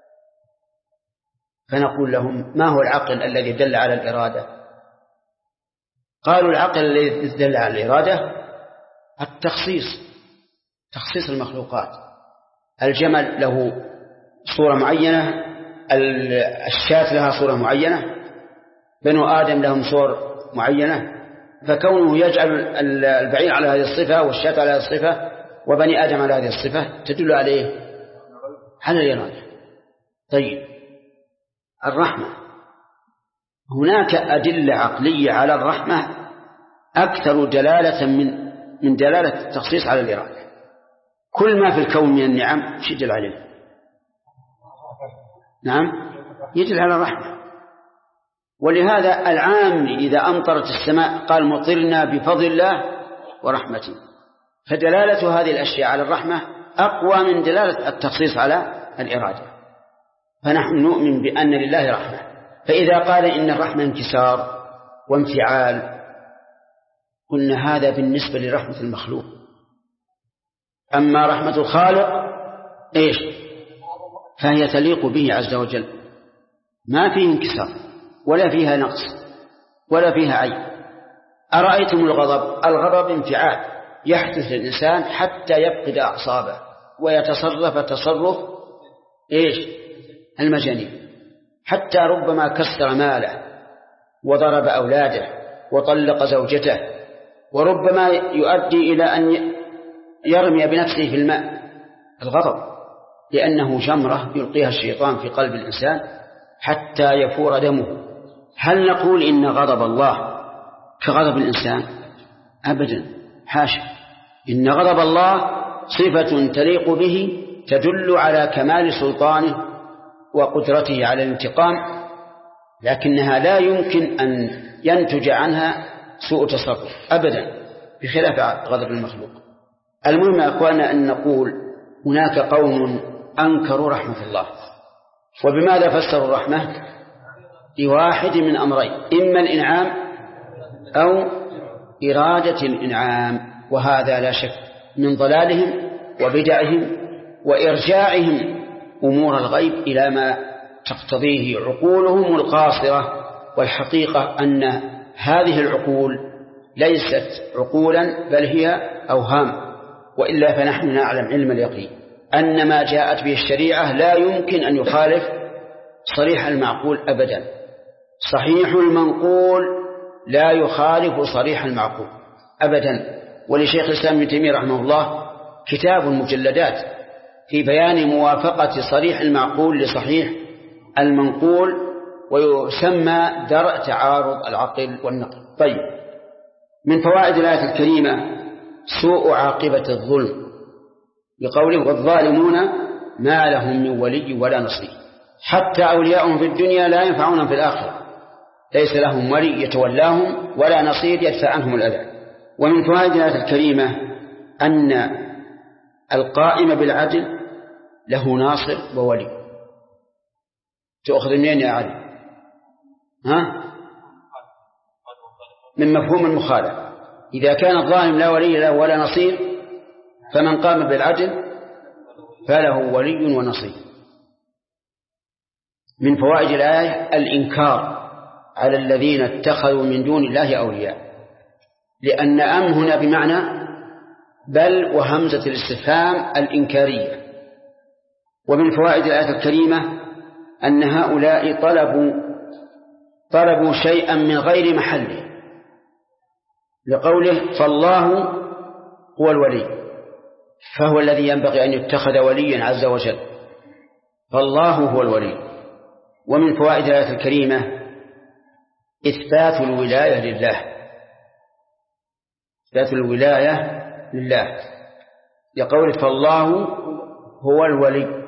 A: فنقول لهم: ما هو العقل الذي دل على الإرادة؟ قالوا: العقل الذي دل على الإرادة التخصيص، تخصيص المخلوقات. الجمل له صورة معينة، الشاة لها صورة معينة، بنو آدم لهم صور معينة، فكونه يجعل البعير على هذه الصفة والشاة على هذه الصفة وبني آدم على هذه الصفة تدل عليه على الإرادة. طيب، الرحمة هناك أدلة عقلية على الرحمة أكثر دلالة من دلالة التخصيص على الإرادة. كل ما في الكون من النعم يدل عليه. نعم، يدل على الرحمة. ولهذا العام إذا أمطرت السماء قال مطرنا بفضل الله ورحمته، فدلالة هذه الأشياء على الرحمة أقوى من دلالة التخصيص على الإرادة. فنحن نؤمن بأن لله رحمة. فإذا قال إن الرحمة انكسار وانفعال قلنا هذا بالنسبة لرحمة المخلوق. أما رحمة الخالق إيش؟ فهي تليق به عز وجل، ما فيه انكسار ولا فيها نقص ولا فيها عيب. أرأيتم الغضب؟ الغضب انفعال يحدث للإنسان حتى يفقد أعصابه ويتصرف تصرف إيش؟ المجانين، حتى ربما كسر ماله وضرب أولاده وطلق زوجته، وربما يؤدي إلى أن يرمي بنفسه في الماء. الغضب لأنه جمرة يلقيها الشيطان في قلب الإنسان حتى يفور دمه. هل نقول إن غضب الله كغضب الإنسان؟ أبدا، حاشا. إن غضب الله صفة تليق به تدل على كمال سلطانه وقدرته على الانتقام، لكنها لا يمكن أن ينتج عنها سوء تصرف أبدا، بخلاف غضب المخلوق. المهم يا أخوانا أن نقول هناك قوم أنكروا رحمة الله. وبماذا فسروا الرحمة؟ بواحد من أمرين: إما الإنعام أو إرادة الإنعام، وهذا لا شك من ضلالهم وبدعهم وإرجاعهم أمور الغيب إلى ما تقتضيه عقولهم القاصرة. والحقيقة أن هذه العقول ليست عقولا بل هي أوهام، وإلا فنحن نعلم علم اليقين أن ما جاءت به الشريعة لا يمكن أن يخالف صريح المعقول أبدا. صحيح المنقول لا يخالف صريح المعقول أبدا. ولشيخ الإسلام ابن تيمية رحمه الله كتاب مجلدات في بيان موافقة صريح المعقول لصحيح المنقول، ويسمى درء تعارض العقل والنقل. طيب، من فوائد الآية الكريمة سوء عاقبة الظلم بقوله: والظالمون ما لهم من ولي ولا نصير. حتى أولياءهم في الدنيا لا ينفعونهم في الآخرة، ليس لهم ولي يتولاهم ولا نصير يدفع عنهم الأذى. ومن فوائد الآية الكريمة أن القائم بالعدل له ناصر وولي. تأخذ منين يا علي؟ من مفهوم المخالفة. إذا كان الظالم لا ولي له ولا نصير، فمن قام بالعدل فله ولي ونصير. من فوائد الآية الإنكار على الذين اتخذوا من دون الله أولياء، لأن أم هنا بمعنى بل وهمزة الاستفهام الإنكارية. ومن فوائد الآية الكريمة أن هؤلاء طلبوا شيئا من غير محله، لقوله: فالله هو الولي، فهو الذي ينبغي أن يتخذ وليا عز وجل، فالله هو الولي. ومن فوائد الآية الكريمة إثبات الولاية لله، إثبات الولاية لله لقوله: فالله هو الولي.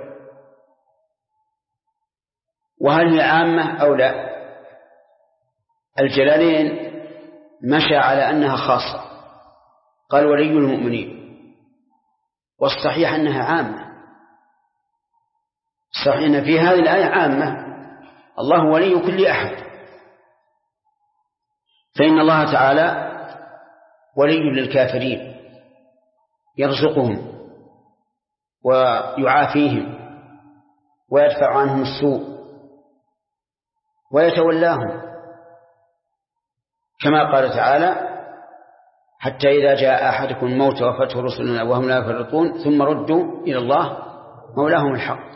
A: وهل هي عامة أو لا؟ الجلالين مشى على أنها خاصة، قال ولي المؤمنين، والصحيح أنها عامة. الصحيح أن في هذه الآية عامة، الله ولي كل أحد، فإن الله تعالى ولي للكافرين، يرزقهم ويعافيهم ويدفع عنهم السوء ويتولاهم، كما قال تعالى: حتى إذا جاء أحدكم الموت وفته رسلنا وهم لا يفرطون ثم ردوا إلى الله مولاهم الحق.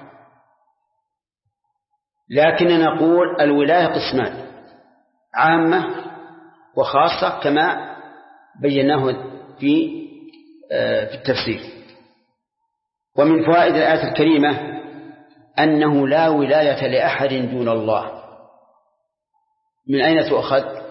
A: لكن نقول الولاية قسمان: عامة وخاصة، كما بيناه في التفسير. ومن فوائد الآية الكريمة أنه لا ولاية لأحد دون الله. من أين تؤخذ؟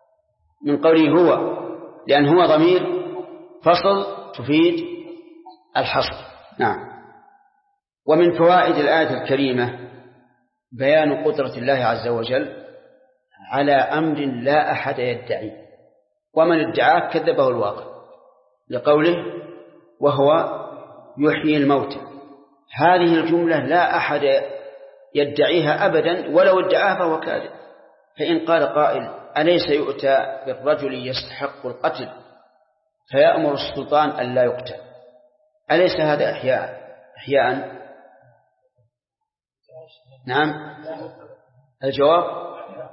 A: من قوله هو، لأن هو ضمير فصل تفيد الحصر. نعم. ومن فوائد الآية الكريمة بيان قدرة الله عز وجل على أمر لا أحد يدعي، ومن ادعاه كذبه الواقع، لقوله وهو يحيي الموتى. هذه الجملة لا أحد يدعيها أبدا، ولو ادعاها فهو كاذب. فإن قال قائل أليس يؤتى بالرجل يستحق القتل فيأمر السلطان أن لا يقتل، أليس هذا إحياء؟ نعم. الجواب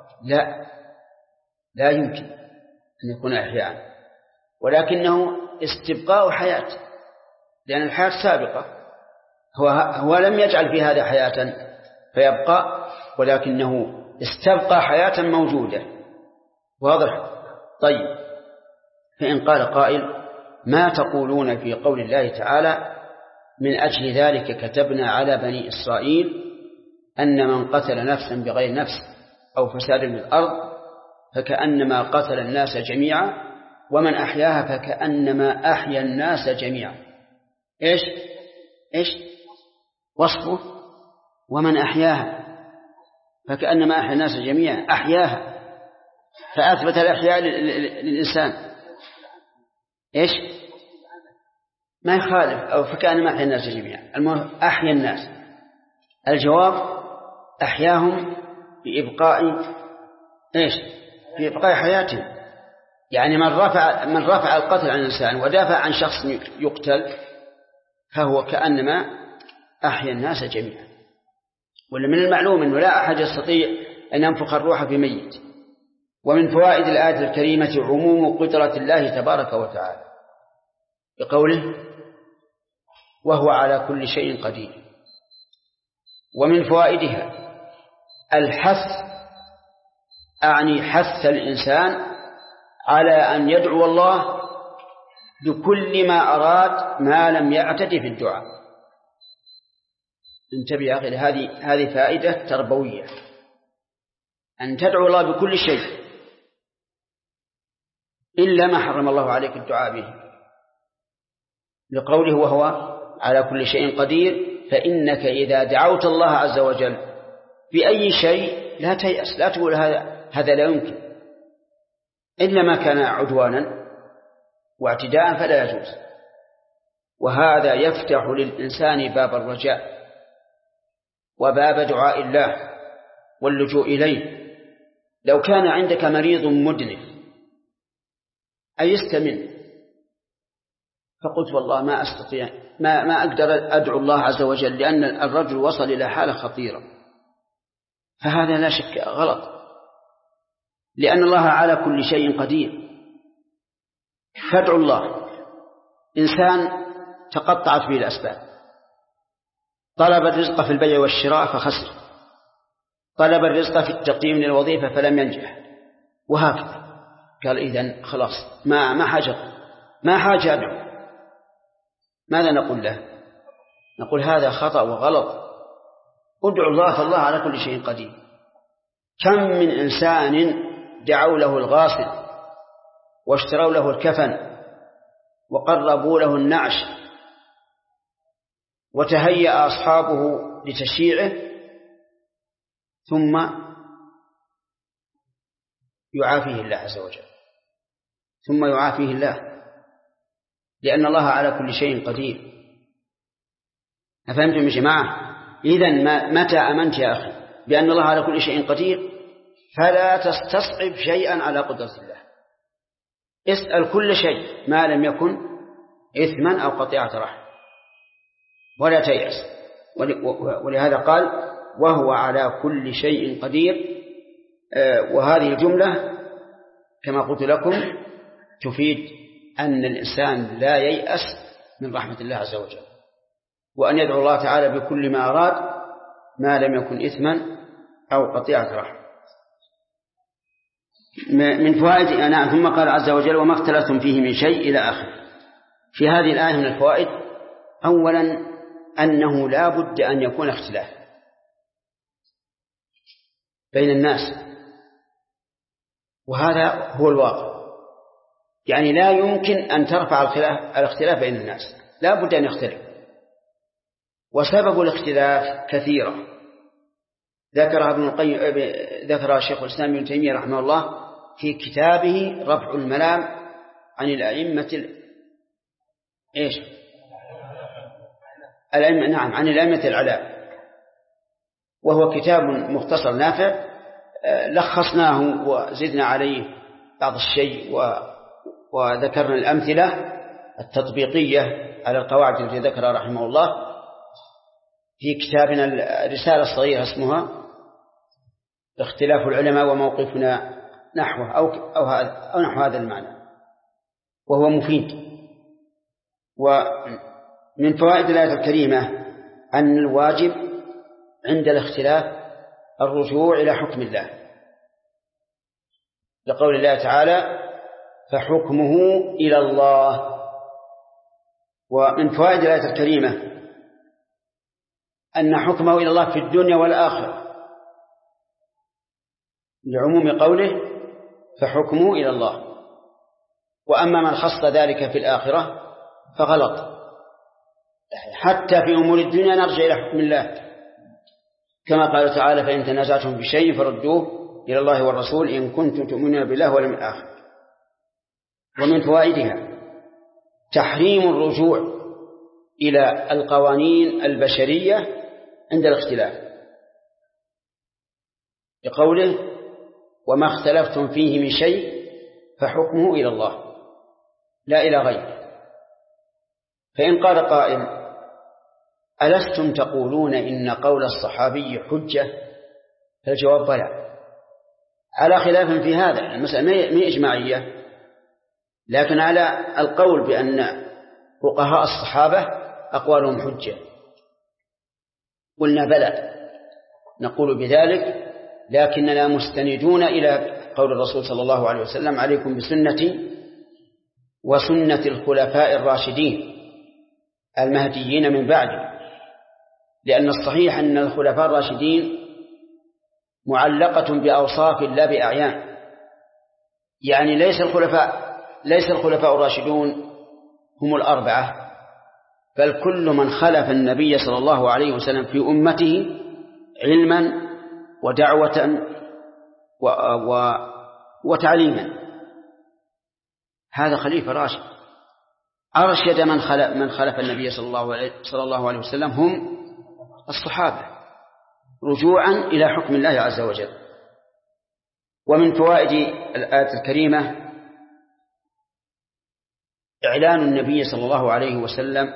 A: لا يمكن أن يكون إحياء، ولكنه استبقاء حياة، لأن الحياة سابقة. هو لم يجعل في هذا حياة فيبقى، ولكنه استبقى حياة موجودة. واضح؟ طيب، فإن قال قائل ما تقولون في قول الله تعالى من أجل ذلك كتبنا على بني إسرائيل أن من قتل نفسا بغير نفس أو فساد في الأرض فكأنما قتل الناس جميعا ومن أحياها فكأنما أحيا الناس جميعا. إيش وصفه؟ ومن أحياها فكأنما أحيا الناس جميعا، أحياها، فأثبت الأحياء للإنسان. ما يخالف، أو فكأنما أحيا الناس جميعا، أحيا الناس. الجواب أحياهم بإبقاء بإبقاء حياتهم. يعني من رفع القتل عن الإنسان ودافع عن شخص يقتل فهو كأنما أحيا الناس جميعا. ومن المعلوم أنه لا أحد يستطيع أن ينفخ الروح في ميت. ومن فوائد الآية الكريمة عموم قدرة الله تبارك وتعالى بقوله وهو على كل شيء قدير. ومن فوائدها الحث، أعني حث الإنسان على أن يدعو الله بكل ما أراد ما لم يعتد في الدعاء. انتبه يا أخي، هذه فائدة تربوية، أن تدعو الله بكل شيء إلا ما حرم الله عليك الدعاء به، لقوله وهو على كل شيء قدير. فإنك إذا دعوت الله عز وجل بأي شيء لا تيأس، لا تقول هذا لا يمكن، إلا ما كان عدوانا واعتداء فلا يجوز. وهذا يفتح للإنسان باب الرجاء وباب دعاء الله واللجوء إليه. لو كان عندك مريض مدلف أيست منه فقلت والله ما أستطيع، ما أقدر أدعو الله عز وجل لأن الرجل وصل إلى حالة خطيرة، فهذا لا شك غلط، لأن الله على كل شيء قدير. فادعو الله. إنسان تقطعت به الأسباب، طلب الرزق في البيع والشراء فخسر، طلب الرزق في التقييم للوظيفة فلم ينجح، وهكذا. قال إذن خلاص ما حاجة أدعو. ماذا نقول له؟ نقول هذا خطأ وغلط، ادعو الله فالله على كل شيء قدير. كم من إنسان دعوا له الغاصب واشتروا له الكفن وقربوا له النعش وتهيأ أصحابه لتشييعه ثم يعافيه الله عز وجل، ثم يعافيه الله، لأن الله على كل شيء قدير. أفهمتم يا جماعة؟ إذن متى أمنت يا أخي بأن الله على كل شيء قدير فلا تستصعب شيئا على قدرة الله. اسأل كل شيء ما لم يكن إثما أو قطيعة رحم، ولا تيأس. ولهذا قال وهو على كل شيء قدير. وهذه الجملة كما قلت لكم تفيد أن الإنسان لا ييأس من رحمة الله عز وجل، وأن يدعو الله تعالى بكل ما أراد ما لم يكن إثما أو قطيعة رحم. من فوائد ثم قال عز وجل وما اختلفتم فيه من شيء إلى آخر. في هذه الآية من الفوائد أولا أنه لا بد أن يكون اختلاف بين الناس، وهذا هو الواقع. يعني لا يمكن أن ترفع الاختلاف بين الناس لا بد أن يختلف. وسبب الاختلاف كثيرة ذكرها شيخ الإسلام ابن تيمية رحمه الله في كتابه رفع الملام عن الأئمة نعم، عن الأئمة الأعلام، وهو كتاب مختصر نافع، لخصناه وزدنا عليه بعض الشيء وذكرنا الأمثلة التطبيقية على القواعد التي ذكرها رحمه الله في كتابنا الرسالة الصغيرة اسمها اختلاف العلماء وموقفنا نحوه أو نحو هذا المعنى، وهو مفيد. ومن فوائد الآية الكريمة أن الواجب عند الاختلاف الرجوع إلى حكم الله، لقول الله تعالى فحكمه إلى الله. ومن فوائد الآية الكريمة أن حكمه إلى الله في الدنيا والآخرة، لعموم قوله فحكمه إلى الله. وأما من خص ذلك في الآخرة فغلط، حتى في أمور الدنيا نرجع إلى حكم الله، كما قال تعالى فإن تنازعتم بشيء فردوه إلى الله والرسول إن كنتم تؤمنون بالله واليوم الآخر. ومن فوائدها تحريم الرجوع إلى القوانين البشرية عند الاختلاف، بقوله وما اختلفتم فيه من شيء فحكمه إلى الله لا إلى غيره. فإن قال قائل ألستم تقولون إن قول الصحابي حجة؟ فالجواب بلى، على خلاف في هذا، المسألة ما إجماعية، لكن على القول بأن فقهاء الصحابة أقوالهم حجة قلنا بلى، نقول بذلك، لكننا مستندون إلى قول الرسول صلى الله عليه وسلم عليكم بسنتي وسنة الخلفاء الراشدين المهديين من بعدي، لأن الصحيح أن الخلفاء الراشدين معلقة بأوصاف لا بأعيان، يعني ليس الخلفاء الراشدون هم الأربعة، بل كل من خلف النبي صلى الله عليه وسلم في أمته علما ودعوة وتعليما، هذا خليفة راشد. أرشد من خلف النبي صلى الله عليه وسلم هم الصحابة رجوعا إلى حكم الله عز وجل. ومن فوائد الآية الكريمة إعلان النبي صلى الله عليه وسلم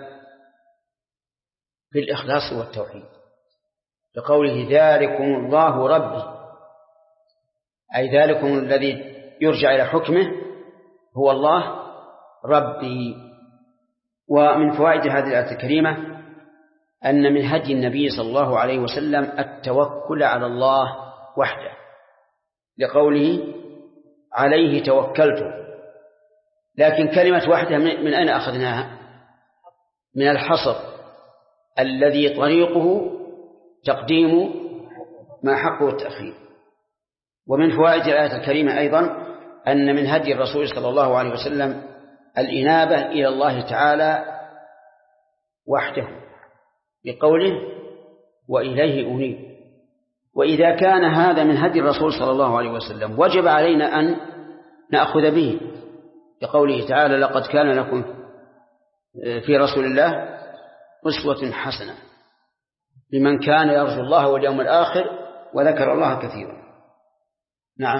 A: بالإخلاص والتوحيد، بقوله ذلكم الله ربي، أي ذلكم الذي يرجع إلى حكمه هو الله ربي. ومن فوائد هذه الآية الكريمة أن من هدي النبي صلى الله عليه وسلم التوكل على الله وحده، لقوله عليه توكلت. لكن كلمة وحده من أين أخذناها؟ من الحصر الذي طريقه تقديم ما حقه التأخير. ومن فوائد الآية الكريمة أيضا أن من هدي الرسول صلى الله عليه وسلم الإنابة إلى الله تعالى وحده، بقوله وإليه أنيب. وإذا كان هذا من هدي الرسول صلى الله عليه وسلم وجب علينا أن نأخذ به، بقوله تعالى لقد كان لكم في رسول الله أسوة حسنة لمن كان يرجو الله واليوم الآخر وذكر الله كثيرا. نعم.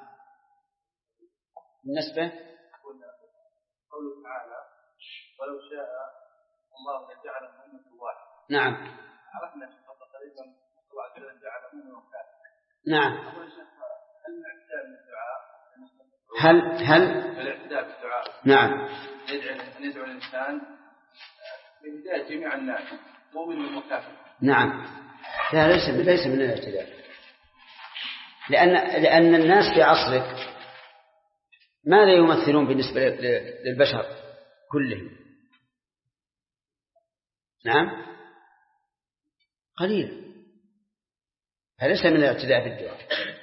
A: بالنسبة
C: قوله تعالى ولو شاء الله لجعل أمة واحدة.
A: نعم.
C: عرفنا قبل قليلا الله عز وجل جعل أمة واحدة.
A: نعم.
C: هل الاعتداء من الدعاء؟
A: هل
C: الاعتداء بالدعاء؟
A: نعم.
C: يدعو الإنسان بهداية جميع الناس مو من المكافئ.
A: نعم. لا، ليس من الاعتداء، لأن الناس في عصرك ماذا يمثلون بالنسبة للبشر كلهم؟ نعم، قليل. فليس من الاعتداء في الدعاء.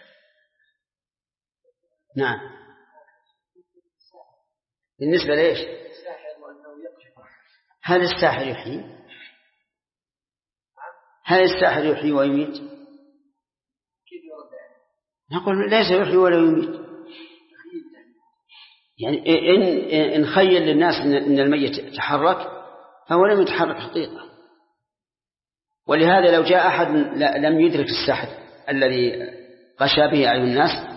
A: نعم. بالنسبة ليش؟ هل الساحر يحيي؟ هل الساحر يحيي ويميت؟ نقول ليس يحيي ولا يميت. يعني إن خيل للناس إن الميت يتحرك فهو لم يتحرك حقيقة. ولهذا لو جاء أحد لم يدرك السحر الذي غشى به أعين الناس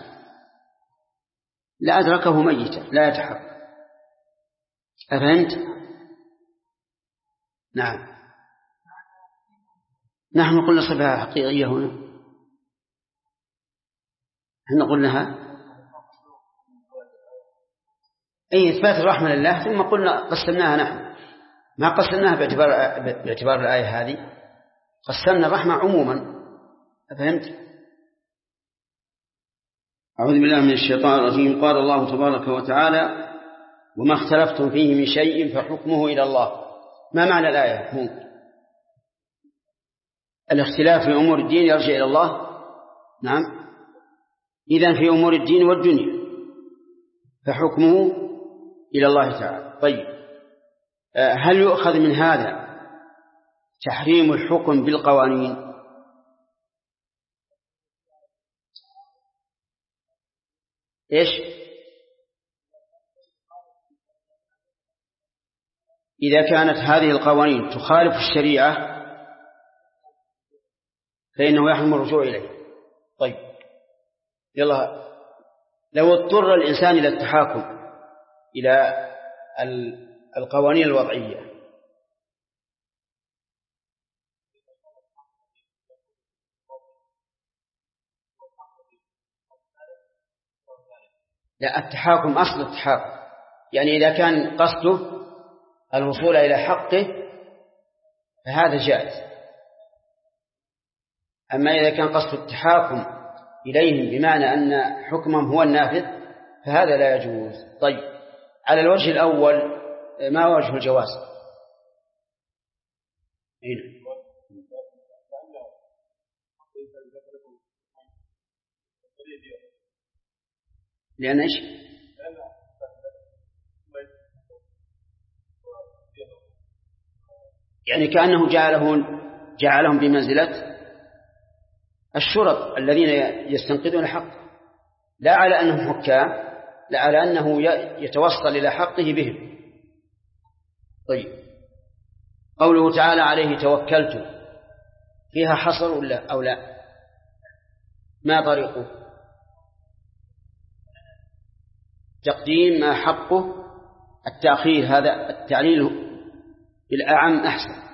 A: لأدركه ميتا لا يتحرك. أفهمت؟ نعم. نحن قلنا صفة حقيقية هنا، هل قلناها؟ أي إثبات الرحمة لله، ثم قلنا قسمناها نحن، ما قسمناها باعتبار الآية هذه، قسمنا الرحمة عموما. أفهمت؟
D: أعوذ بالله من الشيطان الرجيم. قال الله تبارك وتعالى: وما اختلفتم فيه من شيء فحكمه إلى الله. ما معنى الآية؟ ممكن
A: الاختلاف في أمور الدين يرجع إلى الله. نعم. إذن في أمور الدين والدنيا فحكمه إلى الله تعالى. طيب، هل يؤخذ من هذا تحريم الحكم بالقوانين؟ إيش؟ إذا كانت هذه القوانين تخالف الشريعة فإنه يحرم الرجوع إليه. طيب، يلا، لو اضطر الإنسان إلى التحاكم إلى القوانين الوضعية لا، التحاكم أصل التحاكم، يعني إذا كان قصده الوصول إلى حقه فهذا جائز. أما إذا كان قصد التحاكم إليهم بمعنى أن حكمهم هو النافذ فهذا لا يجوز. طيب، على الوجه الأول ما وجه الجواز؟ لأن إيش؟ يعني كأنه جعلهم بمنزلة الشرط الذين يستنقذون الحق، لا على أنهم حكام، لا على أنه يتوصل إلى حقه بهم. طيب، قوله تعالى عليه توكلت فيها حصر ولا أو لا؟ ما طريقه؟ تقديم ما حقه التأخير، هذا التعليل بالأعم أحسن،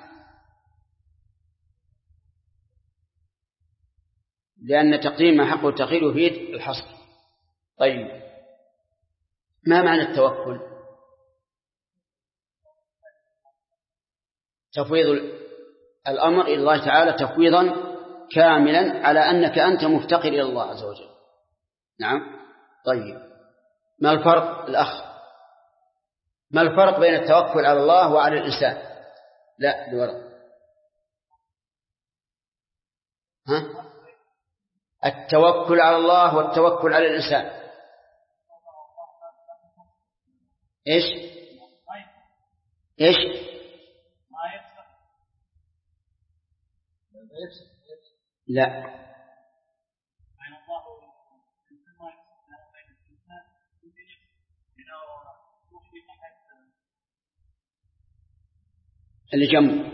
A: لأن تقديم ما حقه التأخير يفيد الحصر. طيب، ما معنى التوكل؟ تفويض الأمر إلى الله تعالى تفويضا كاملا على أنك أنت مفتقر إلى الله عز وجل. نعم. طيب، ما الفرق الأخ؟ ما الفرق بين التوكل على الله وعلى الإنسان؟ لا بورق. ها؟ التوكل على الله والتوكل على الإنسان إيش؟ إيش؟ لا، اللي جنبه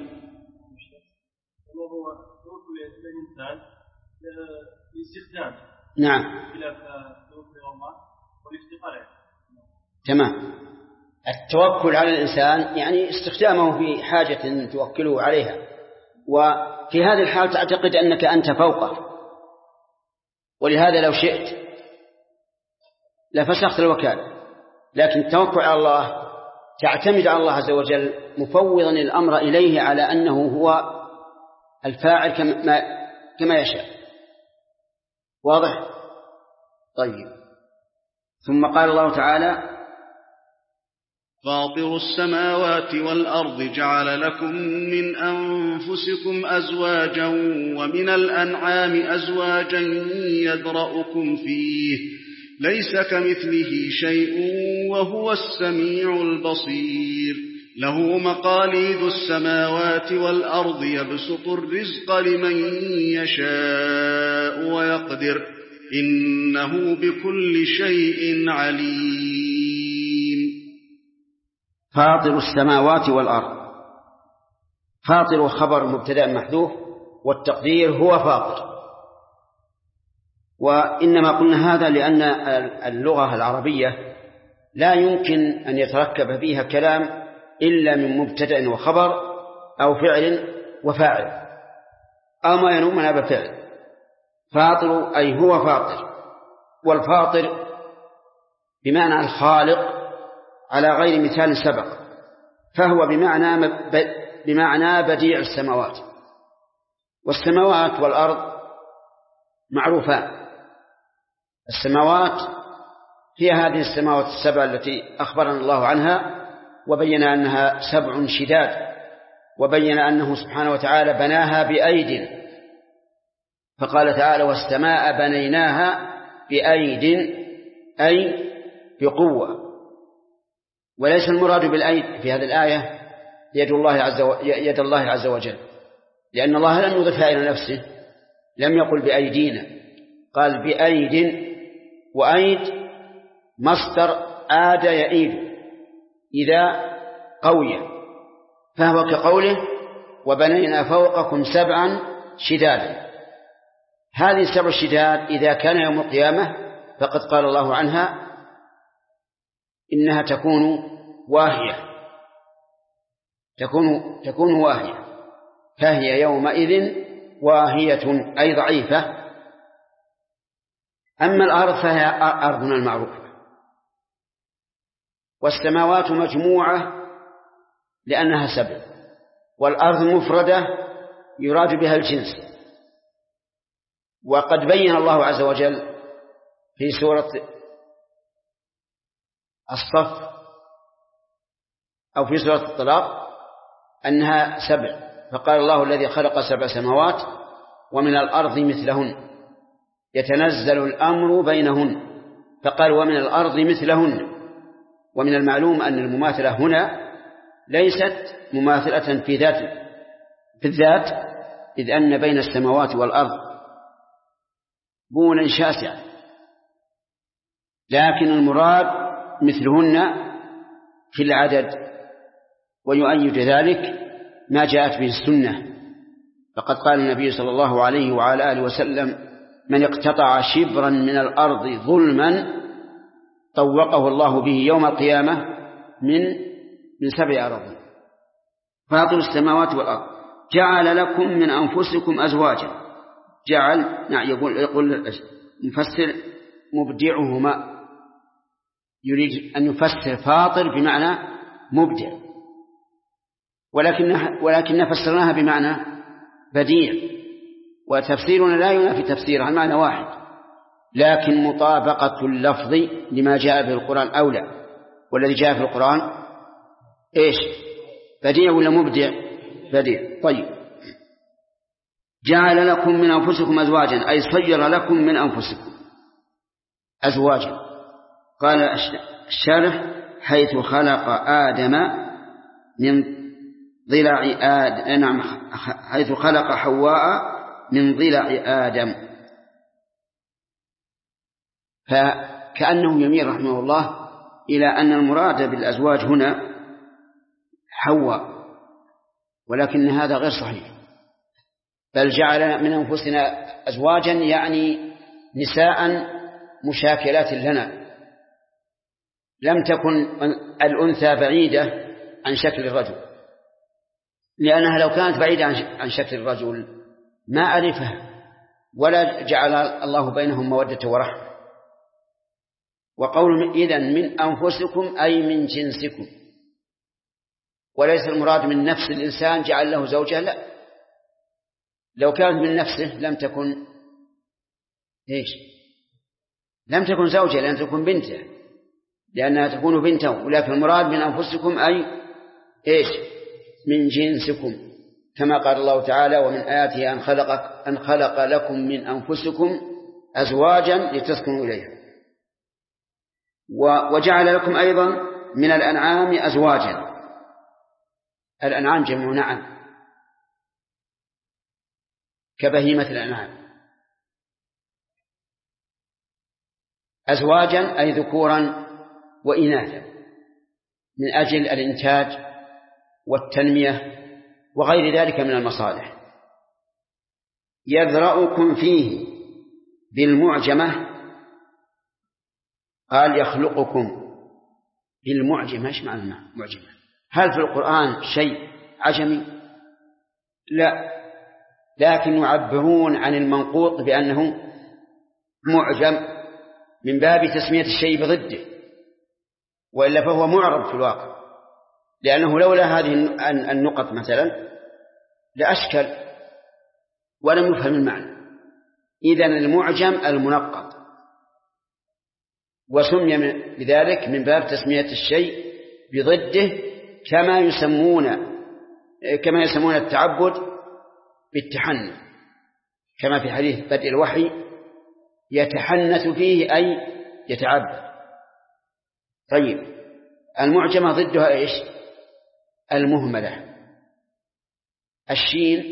C: هو توكل الإنسان الاستخدام. نعم. خلاف توكل الله والافتقار.
A: تمام. التوكل على الإنسان يعني استخدامه في حاجة توكله عليها، وفي هذه الحال تعتقد أنك أنت فوقه، ولهذا لو شئت لفسخت الوكالة. لكن التوكل على الله تعتمد على الله عز وجل مفوضا الأمر إليه على أنه هو الفاعل كما يشاء. واضح؟ طيب، ثم قال الله تعالى
B: فاطر السماوات والأرض جعل لكم من أنفسكم أزواجا ومن الأنعام أزواجا يذرأكم فيه ليس كمثله شيء وهو السميع البصير له مقاليد السماوات والأرض يبسط الرزق لمن يشاء ويقدر إنه بكل شيء عليم.
A: فاطر السماوات والأرض. فاطر خبر مبتدأ محذوف، والتقدير هو فاطر. وإنما قلنا هذا لأن اللغة العربية لا يمكن أن يتركب فيها كلام إلا من مبتدأ وخبر أو فعل وفاعل أو ما ينوم من هذا الفعل. فاطر أي هو فاطر، والفاطر بمعنى الخالق على غير مثال سبق، فهو بمعنى بديع السماوات. والسماوات والأرض معروفان. السماوات هي هذه السماوات السبع التي أخبرنا الله عنها، وبين أنها 7 شداد، وبين أنه سبحانه وتعالى بناها بأيد، فقال تعالى والسماء بنيناها بأيد أي بقوة. وليس المراد بالأيد في هذه الآية يد الله عز وجل، لأن الله لم يضفها إلى نفسه، لم يقل بأيدينا، قال بأيد. وأيد مصدر آد يئيد إذا قوي، فهو كقوله وبنينا فوقكم 7 شدادا. هذه 7 شداد إذا كان يوم القيامة فقد قال الله عنها إنها تكون واهية، تكون واهية، فهي يومئذ واهية أي ضعيفة. أما الأرض فهي أرضنا المعروفة. والسماوات مجموعة لأنها 7، والأرض مفردة يراد بها الجنس. وقد بين الله عز وجل في سورة الصف أو في سورة الطلاق أنها 7، فقال الله الذي خلق 7 سماوات ومن الأرض مثلهن يتنزل الأمر بينهن، فقال ومن الأرض مثلهن. ومن المعلوم أن المماثلة هنا ليست مماثلة في الذات، إذ أن بين السماوات والأرض بونا شاسعا، لكن المراد مثلهن في العدد. ويؤيد ذلك ما جاءت به السنة، فقد قال النبي صلى الله عليه وعلى آله وسلم من اقتطع شبرا من الأرض ظلما طوقه الله به يوم القيامة من 7 أراضين. فاطر السماوات والأرض جعل لكم من أنفسكم أزواجا. جعل يقول المفسر مبدعهما، يريد أن يفسر فاطر بمعنى مبدع، ولكن فسرناها بمعنى بديع، وتفسيرنا لا ينافي تفسيرها، المعنى واحد، لكن مطابقة اللفظ لما جاء في القرآن أولى. والذي جاء في القرآن إيش؟ بديع ولا مبدع؟ بديع. طيب، جعل لكم من أنفسكم أزواجا أي صير لكم من أنفسكم أزواجا. قال الشارح حيث خلق آدم من ضلع آدم، نعم، حيث خلق حواء من ضلع آدم. فكأنه يميل رحمه الله إلى أن المراد بالأزواج هنا حواء، ولكن هذا غير صحيح، بل جعل من أنفسنا أزواجا يعني نساء مشاكلات لنا، لم تكن الأنثى بعيدة عن شكل الرجل، لأنها لو كانت بعيدة عن شكل الرجل ما ألفها ولا جعل الله بينهم مودة ورحمة. وقول إذن من أنفسكم أي من جنسكم، وليس المراد من نفس الإنسان جعل له زوجة، لا، لو كانت من نفسه لم تكن إيش؟ لم تكن زوجة، لأن تكون بنته، لأنها تكون بنته. ولكن المراد من أنفسكم أي إيش؟ من جنسكم، كما قال الله تعالى ومن آياته أن خلق لكم من أنفسكم أزواجا لتسكنوا إليها. وجعل لكم أيضا من الأنعام أزواجا، الأنعام جمع نعم كبهيمة الأنعام. أزواجا أي ذكورا وإناثا من أجل الإنتاج والتنمية وغير ذلك من المصالح. يذرأكم فيه بالمعجمة، قال يخلقكم بالمعجمة. ايش معنى معجمة؟ هل في القرآن شيء عجمي؟ لا، لكن يعبرون عن المنقوط بأنه معجم من باب تسمية الشيء بضده، وإلا فهو معرب في الواقع، لأنه لولا هذه النقط مثلا لأشكل ولم يفهم المعنى. إذن المعجم المنقط، وسمي بذلك من باب تسمية الشيء بضده، كما يسمون التعبد بالتحنث، كما في حديث بدء الوحي يتحنث فيه أي يتعبد. طيب المعجمة ضدها إيش؟ المهملة. الشين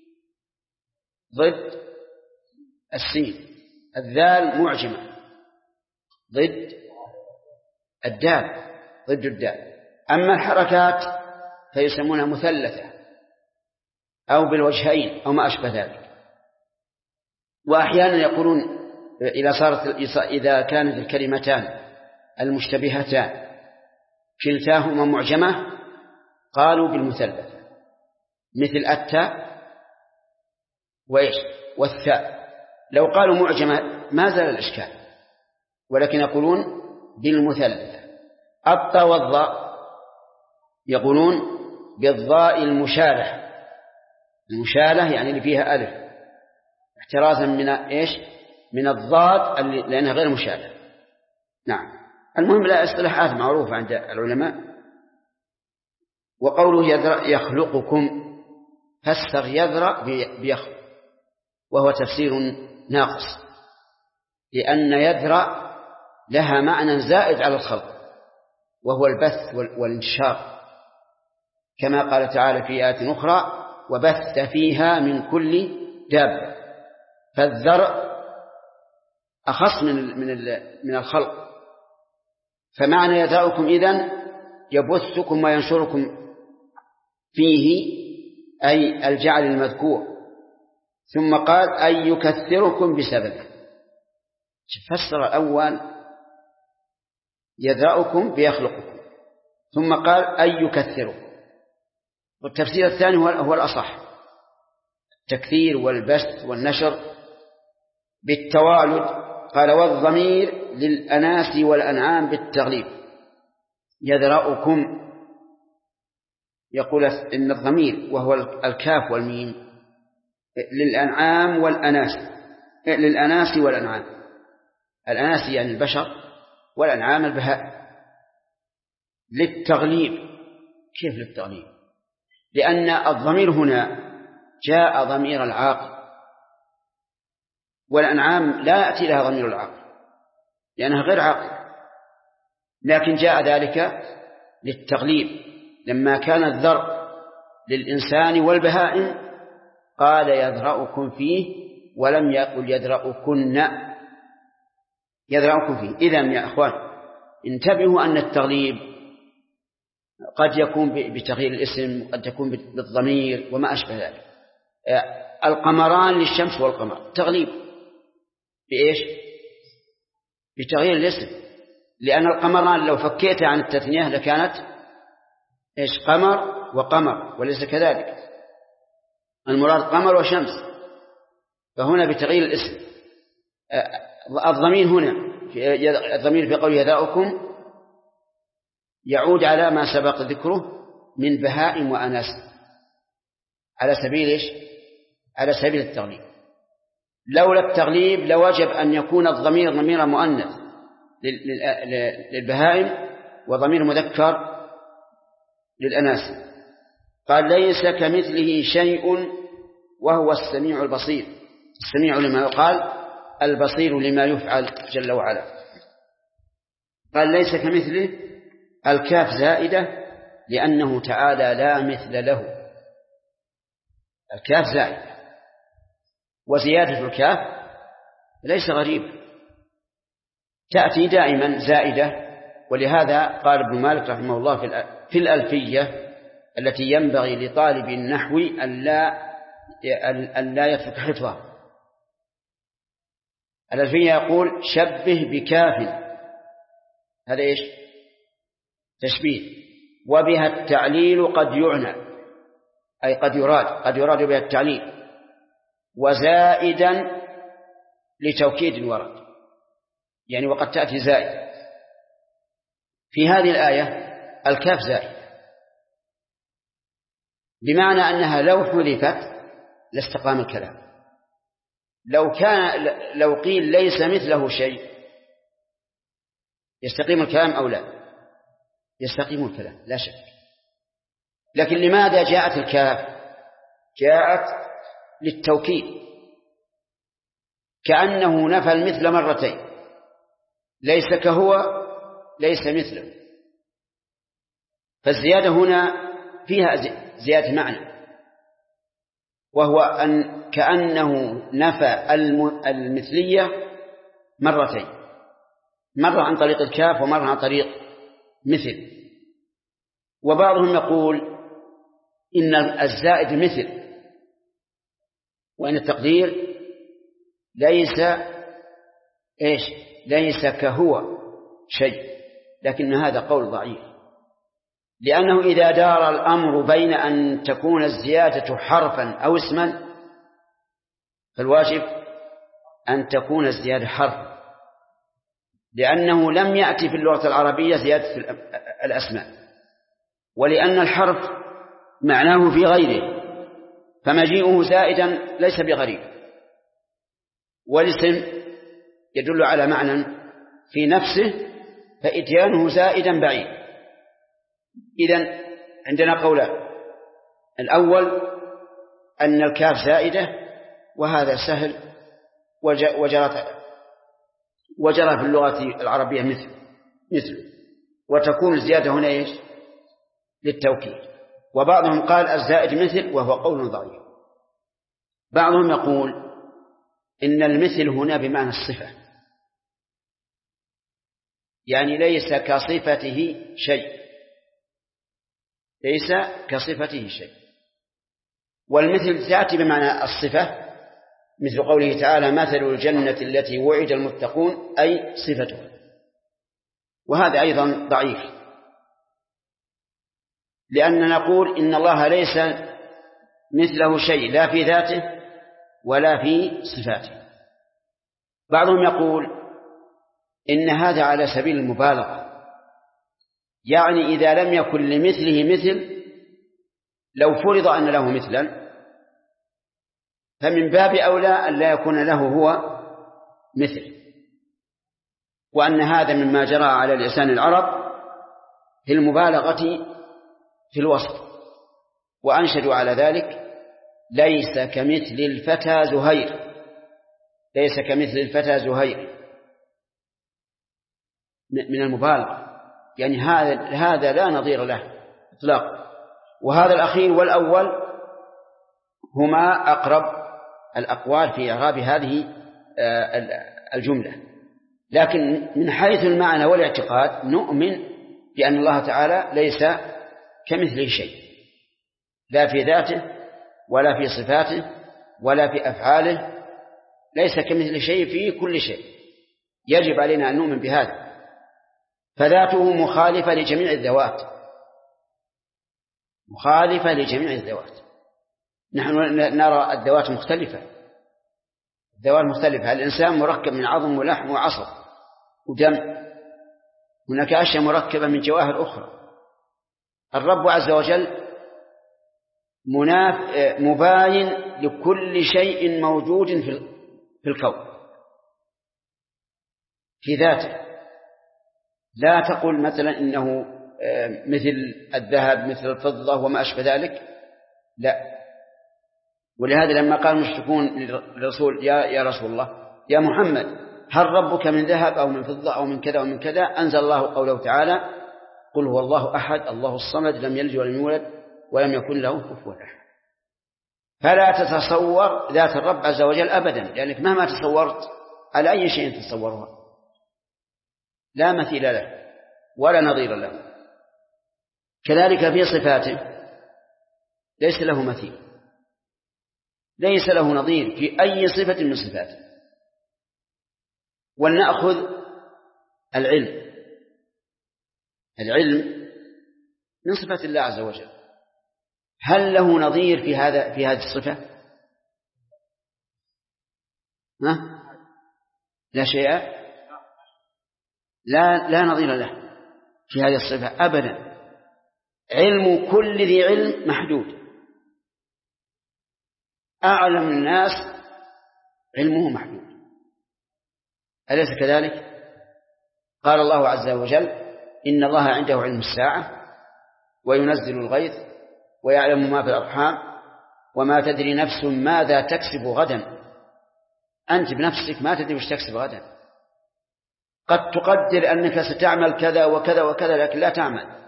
A: ضد السين، الذال معجمة ضد الدال، ضد الدال. أما الحركات فيسمونها مثلثة أو بالوجهين أو ما أشبه ذلك. وأحيانا يقولون إذا كانت الكلمتان المشتبهتان كلتاهما معجمة قالوا بالمثلثة، مثل التاء وإيش والثاء. لو قالوا معجمة ما زال الإشكال، ولكن يقولون بالمثلثة. الطاء والضاء يقولون بالضاء المشالة، المشالة يعني اللي فيها ألف، احترازا من إيش؟ من الضاد لأنها غير مشالة. نعم. المهم لا اصطلاحات معروفة عند العلماء. وقوله يخلقكم، فسر يذرأ بيخلق، وهو تفسير ناقص، لأن يذرأ لها معنى زائد على الخلق، وهو البث والانتشار، كما قال تعالى في آية أخرى وبث فيها من كل دابة. فالذرء أخص من الخلق. فمعنى يذرأكم إذن يبثكم وينشركم فيه، أي الجعل المذكور. ثم قال أي يكثركم بسببه. فسر الأول يذرأكم بيخلقكم، ثم قال أي يكثركم. والتفسير الثاني هو الأصح، التكثير والبث والنشر بالتوالد. قال والضمير للأناس والأنعام بالتغليب. يذرأكم يقول إن الضمير وهو الكاف والميم للأنعام والأناس، للأناس والأنعام. الأناس يعني البشر، والأنعام البهائم. للتغليب. كيف للتغليب؟ لأن الضمير هنا جاء ضمير العاقل، والأنعام لا يأتي لها ضمير العاقل لأنها غير عاقل، لكن جاء ذلك للتغليب. لما كان الذرء للإنسان والبهائم قال يذرأكم فيه، ولم يقل يذرأكم فيه. إذن يا أخوان انتبهوا أن التغليب قد يكون بتغيير الاسم، قد يكون بالضمير وما أشبه ذلك. القمران للشمس والقمر تغليب بإيش؟ بتغيير الاسم، لأن القمران لو فكيتها عن التثنية لكانت إيش؟ قمر وقمر، وليس كذلك. المراد قمر وشمس، فهنا بتغيير الاسم. الضمير هنا الضمير في قول يذرأكم يعود على ما سبق ذكره من بهائم وأناس على سبيل إيش؟ على سبيل التغليب. لولا التغليب لوجب أن يكون الضمير ضمير مؤنث للبهائم وضمير مذكر للأناس. قال ليس كمثله شيء وهو السميع البصير. السميع لما يقال، البصير لما يفعل جل وعلا. قال ليس كمثله، الكاف زائدة لأنه تعالى لا مثل له. الكاف زائدة، وزيادة الكاف ليس غريبا، تأتي دائما زائدة. ولهذا قال ابن مالك رحمه الله في الألفية التي ينبغي لطالب النحو أن لا يترك حفظها. الألفية يقول: شبه بكاف، هذا إيش؟ تشبيه. وبها التعليل قد يعنى، أي قد يراد بها التعليل، وزائدا لتوكيد الورد، يعني وقد تأتي زائد. في هذه الآية الكاف زائد، بمعنى أنها لو حذفت لاستقام الكلام. لو قيل ليس مثله شيء يستقيم الكلام أو لا؟ يستقيم الكلام لا شك. لكن لماذا جاءت الكاف؟ جاءت للتوكيد، كأنه نفى المثل مرتين، ليس كهو ليس مثله. فالزيادة هنا فيها زيادة معنى، وهو أن كأنه نفى المثلية مرتين، مرة عن طريق الكاف ومرة عن طريق مثل. وبعضهم يقول إن الزائد مثل، وإن التقدير ليس كهو شيء، لكن هذا قول ضعيف، لأنه إذا دار الأمر بين أن تكون الزيادة حرفا أو اسما فالواجب أن تكون الزيادة حرفا، لأنه لم يأتي في اللغة العربية زيادة الأسماء، ولأن الحرف معناه في غيره، فمجيئه زائدا ليس بغريب. والاسم يدل على معنى في نفسه، فإتيانه زائدا بعيد. إذن عندنا قولان: الأول أن الكاف زائدة، وهذا سهل وجرى في اللغة العربية مثل، وتكون الزيادة هنا إيش؟ للتوكيد. وبعضهم قال الزائد مثل، وهو قول ضعيف. بعضهم يقول إن المثل هنا بمعنى الصفة، يعني ليس كصفته شيء، ليس كصفته شيء. والمثل تأتي بمعنى الصفة، مثل قوله تعالى: مثل الجنة التي وعد المتقون، أي صفتها. وهذا أيضا ضعيف، لأننا نقول إن الله ليس مثله شيء، لا في ذاته ولا في صفاته. بعضهم يقول إن هذا على سبيل المبالغة، يعني إذا لم يكن لمثله مثل، لو فرض أن له مثلا فمن باب أولى أن لا يكون له هو مثل، وأن هذا مما جرى على لسان العرب في المبالغة في الوصف. وأنشدوا على ذلك: ليس كمثل الفتى زهير، ليس كمثل الفتى زهير، من المبالغة، يعني هذا لا نظير له إطلاقا. وهذا الأخير والأول هما أقرب الأقوال في إعراب هذه الجملة. لكن من حيث المعنى والاعتقاد نؤمن بأن الله تعالى ليس كمثله شيء، لا في ذاته ولا في صفاته ولا في أفعاله، ليس كمثله شيء في كل شيء. يجب علينا أن نؤمن بهذا. فذاته مخالفة لجميع الذوات، مخالفة لجميع الذوات. نحن نرى الذوات مختلفة، الذوات مختلفة. الإنسان مركب من عظم ولحم وعصب ودم، هناك أشياء مركبة من جواهر أخرى. الرب عز وجل مباين لكل شيء موجود في الكون في ذاته. لا تقول مثلا إنه مثل الذهب مثل الفضة وما أشبه ذلك، لا. ولهذا لما قال المشركون للرسول: يا رسول الله، يا محمد، هل ربك من ذهب أو من فضة أو من كذا ومن كذا، أنزل الله قوله تعالى: قل هو الله أحد الله الصمد لم يلد ولم يولد ولم يكن له كفوا أحد. فلا تتصور ذات الرب عز وجل أبدا، لأنك مهما تصورت على أي شيء تتصورها لا مثيل له ولا نظير له. كذلك في صفاته ليس له مثيل، ليس له نظير في أي صفة من صفاته. ولنأخذ العلم. العلم من صفات الله عز وجل، هل له نظير في هذه الصفة؟ لا شيء، لا نظير له في هذه الصفة أبدا. علم كل ذي علم محدود، أعلم الناس علمه محدود، أليس كذلك؟ قال الله عز وجل إن الله عنده علم الساعة وينزل الغيث ويعلم ما في الأرحام وما تدري نفس ماذا تكسب غدا. أنت بنفسك ما تدري وش تكسب غدا، قد تقدر أنك ستعمل كذا وكذا وكذا لكن لا تعمل،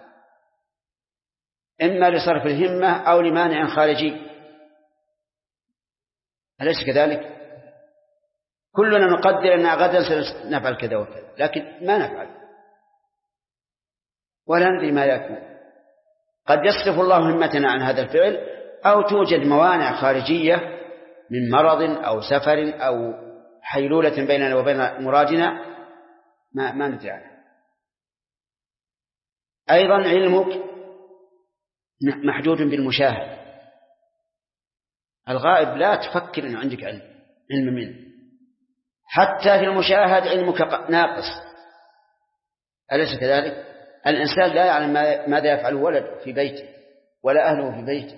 A: إما لصرف الهمة أو لمانع خارجي، أليس كذلك؟ كلنا نقدر أن غدا سنفعل كذا وكذا لكن ما نفعل ولا ندري ما يكون. قد يصرف الله همتنا عن هذا الفعل أو توجد موانع خارجية من مرض أو سفر أو حيلولة بيننا وبين مرادنا ما ندري عنها. أيضا علمك محدود بالمشاهد، الغائب لا تفكر أن عندك علم منه، حتى في المشاهد علمك ناقص، أليس كذلك؟ الإنسان لا يعلم ماذا يفعل ولد في بيته ولا أهله في بيته،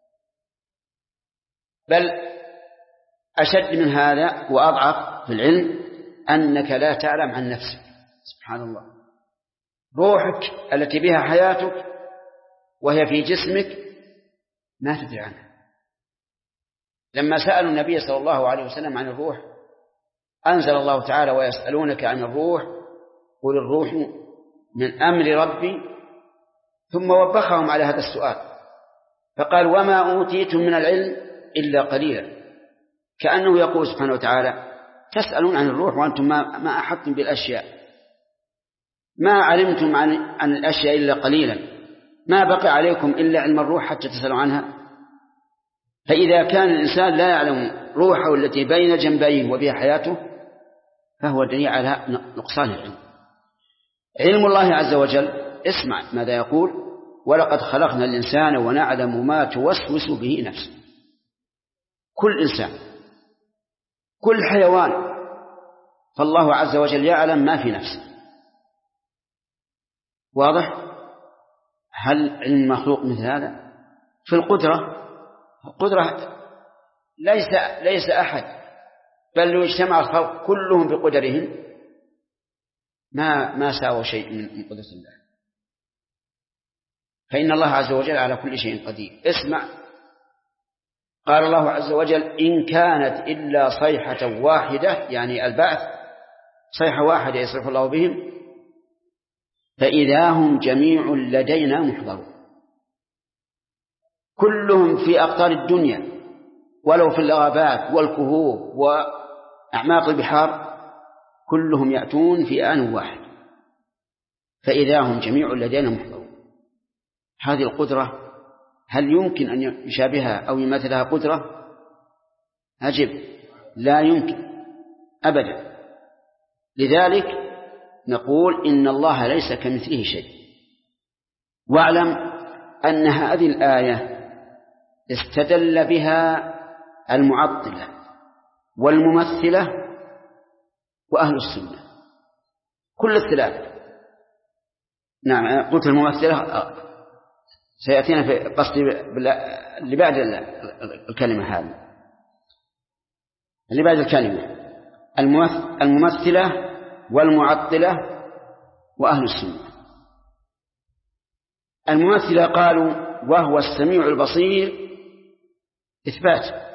A: بل أشد من هذا وأضعف في العلم أنك لا تعلم عن نفسك. سبحان الله، روحك التي بها حياتك وهي في جسمك ما تدري عنها. لما سألوا النبي صلى الله عليه وسلم عن الروح أنزل الله تعالى ويسألونك عن الروح قل الروح من أمر ربي، ثم وبخهم على هذا السؤال فقال وما أوتيتم من العلم إلا قليلا، كأنه يقول سبحانه وتعالى تسألون عن الروح وأنتم ما أحطتم بالأشياء، ما علمتم عن الأشياء إلا قليلا، ما بقي عليكم إلا علم الروح حتى تسألوا عنها. فإذا كان الإنسان لا يعلم روحه التي بين جنبيه وبها حياته فهو دليل على نقصان العلم. علم الله عز وجل اسمع ماذا يقول ولقد خلقنا الإنسان ونعلم ما توسوس به نفسه. كل إنسان كل حيوان فالله عز وجل يعلم ما في نفسه. واضح؟ هل علم مخلوق مثل هذا؟ في القدرة ليس أحد بل لو اجتمع الخلق كلهم بقدرهم ما ساووا شيء من قدرة الله، فإن الله عز وجل على كل شيء قدير. اسمع قال الله عز وجل إن كانت إلا صيحة واحدة، يعني البعث صيحة واحدة يصرف الله بهم، فإذا هم جميع لدينا محضرون. كلهم في أقطار الدنيا ولو في الغابات والكهوف وأعماق البحار كلهم يأتون في آن واحد، فإذا هم جميع لدينا محضرون. هذه القدرة هل يمكن أن يشابهها أو يمثلها قدرة؟ أجب لا يمكن أبدا. لذلك نقول إن الله ليس كمثله شيء. واعلم أن هذه الآية استدل بها المعطلة والممثلة وأهل السنة كل الثلاثة. نعم قلت الممثلة سيأتينا في قصدي اللي بعد الكلمة هذه، اللي بعد الكلمة الممثلة والمعطلة وأهل السنة. الممثلة قالوا وهو السميع البصير إثبات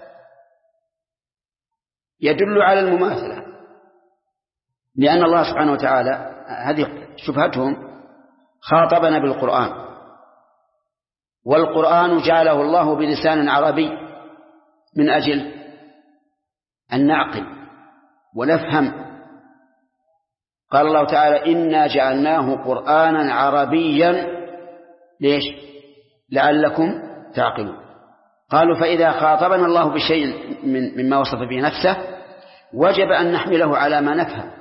A: يدل على المماثلة، لأن الله سبحانه وتعالى هذه شبهتهم خاطبنا بالقرآن، والقرآن جعله الله بلسان عربي من أجل أن نعقل ونفهم. قال الله تعالى: إنا جعلناه قرآنا عربيا ليش؟ لعلكم تعقلون. قالوا: فإذا خاطبنا الله بشيء مما وصف به نفسه وجب أن نحمله على ما نفهم،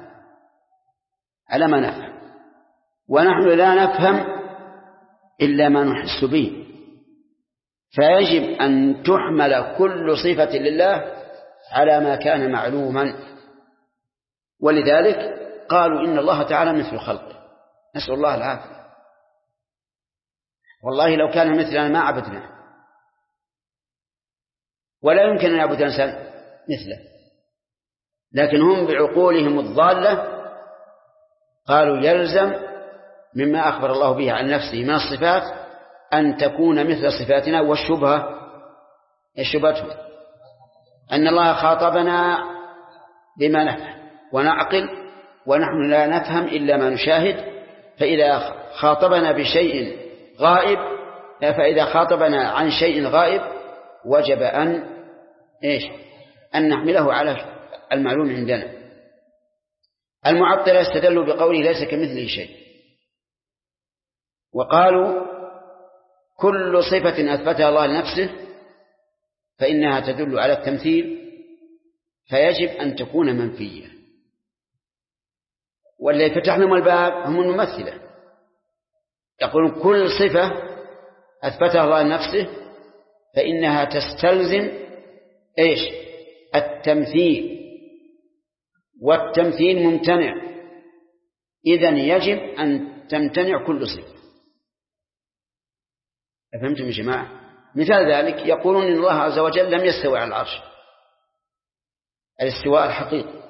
A: ونحن لا نفهم إلا ما نحس به، فيجب أن تحمل كل صفة لله على ما كان معلوما. ولذلك قالوا إن الله تعالى مثل خلقه، نسأل الله العافية. والله لو كان مثلنا ما عبدناه، ولا يمكن أن يعبد الإنسان مثله، لكن هم بعقولهم الضالة قالوا يلزم مما أخبر الله به عن نفسه من الصفات أن تكون مثل صفاتنا. والشبهة أن الله خاطبنا بما نفهم ونعقل، ونحن لا نفهم إلا ما نشاهد. فإذا خاطبنا بشيء غائب، فإذا خاطبنا عن شيء غائب وجب أن نحمله على المعلوم عندنا. المعطلة استدلوا بقوله ليس كمثله شيء، وقالوا كل صفة أثبتها الله لنفسه فإنها تدل على التمثيل، فيجب أن تكون منفية. والذي فتح لهم الباب هم الممثلة، يقولون كل صفة أثبتها الله لنفسه فإنها تستلزم التمثيل، والتمثيل ممتنع، إذن يجب أن تمتنع كل صفة. أفهمتم يا جماعة؟ مثال ذلك يقولون إن الله عز وجل لم يستوي على العرش الاستواء الحقيقي،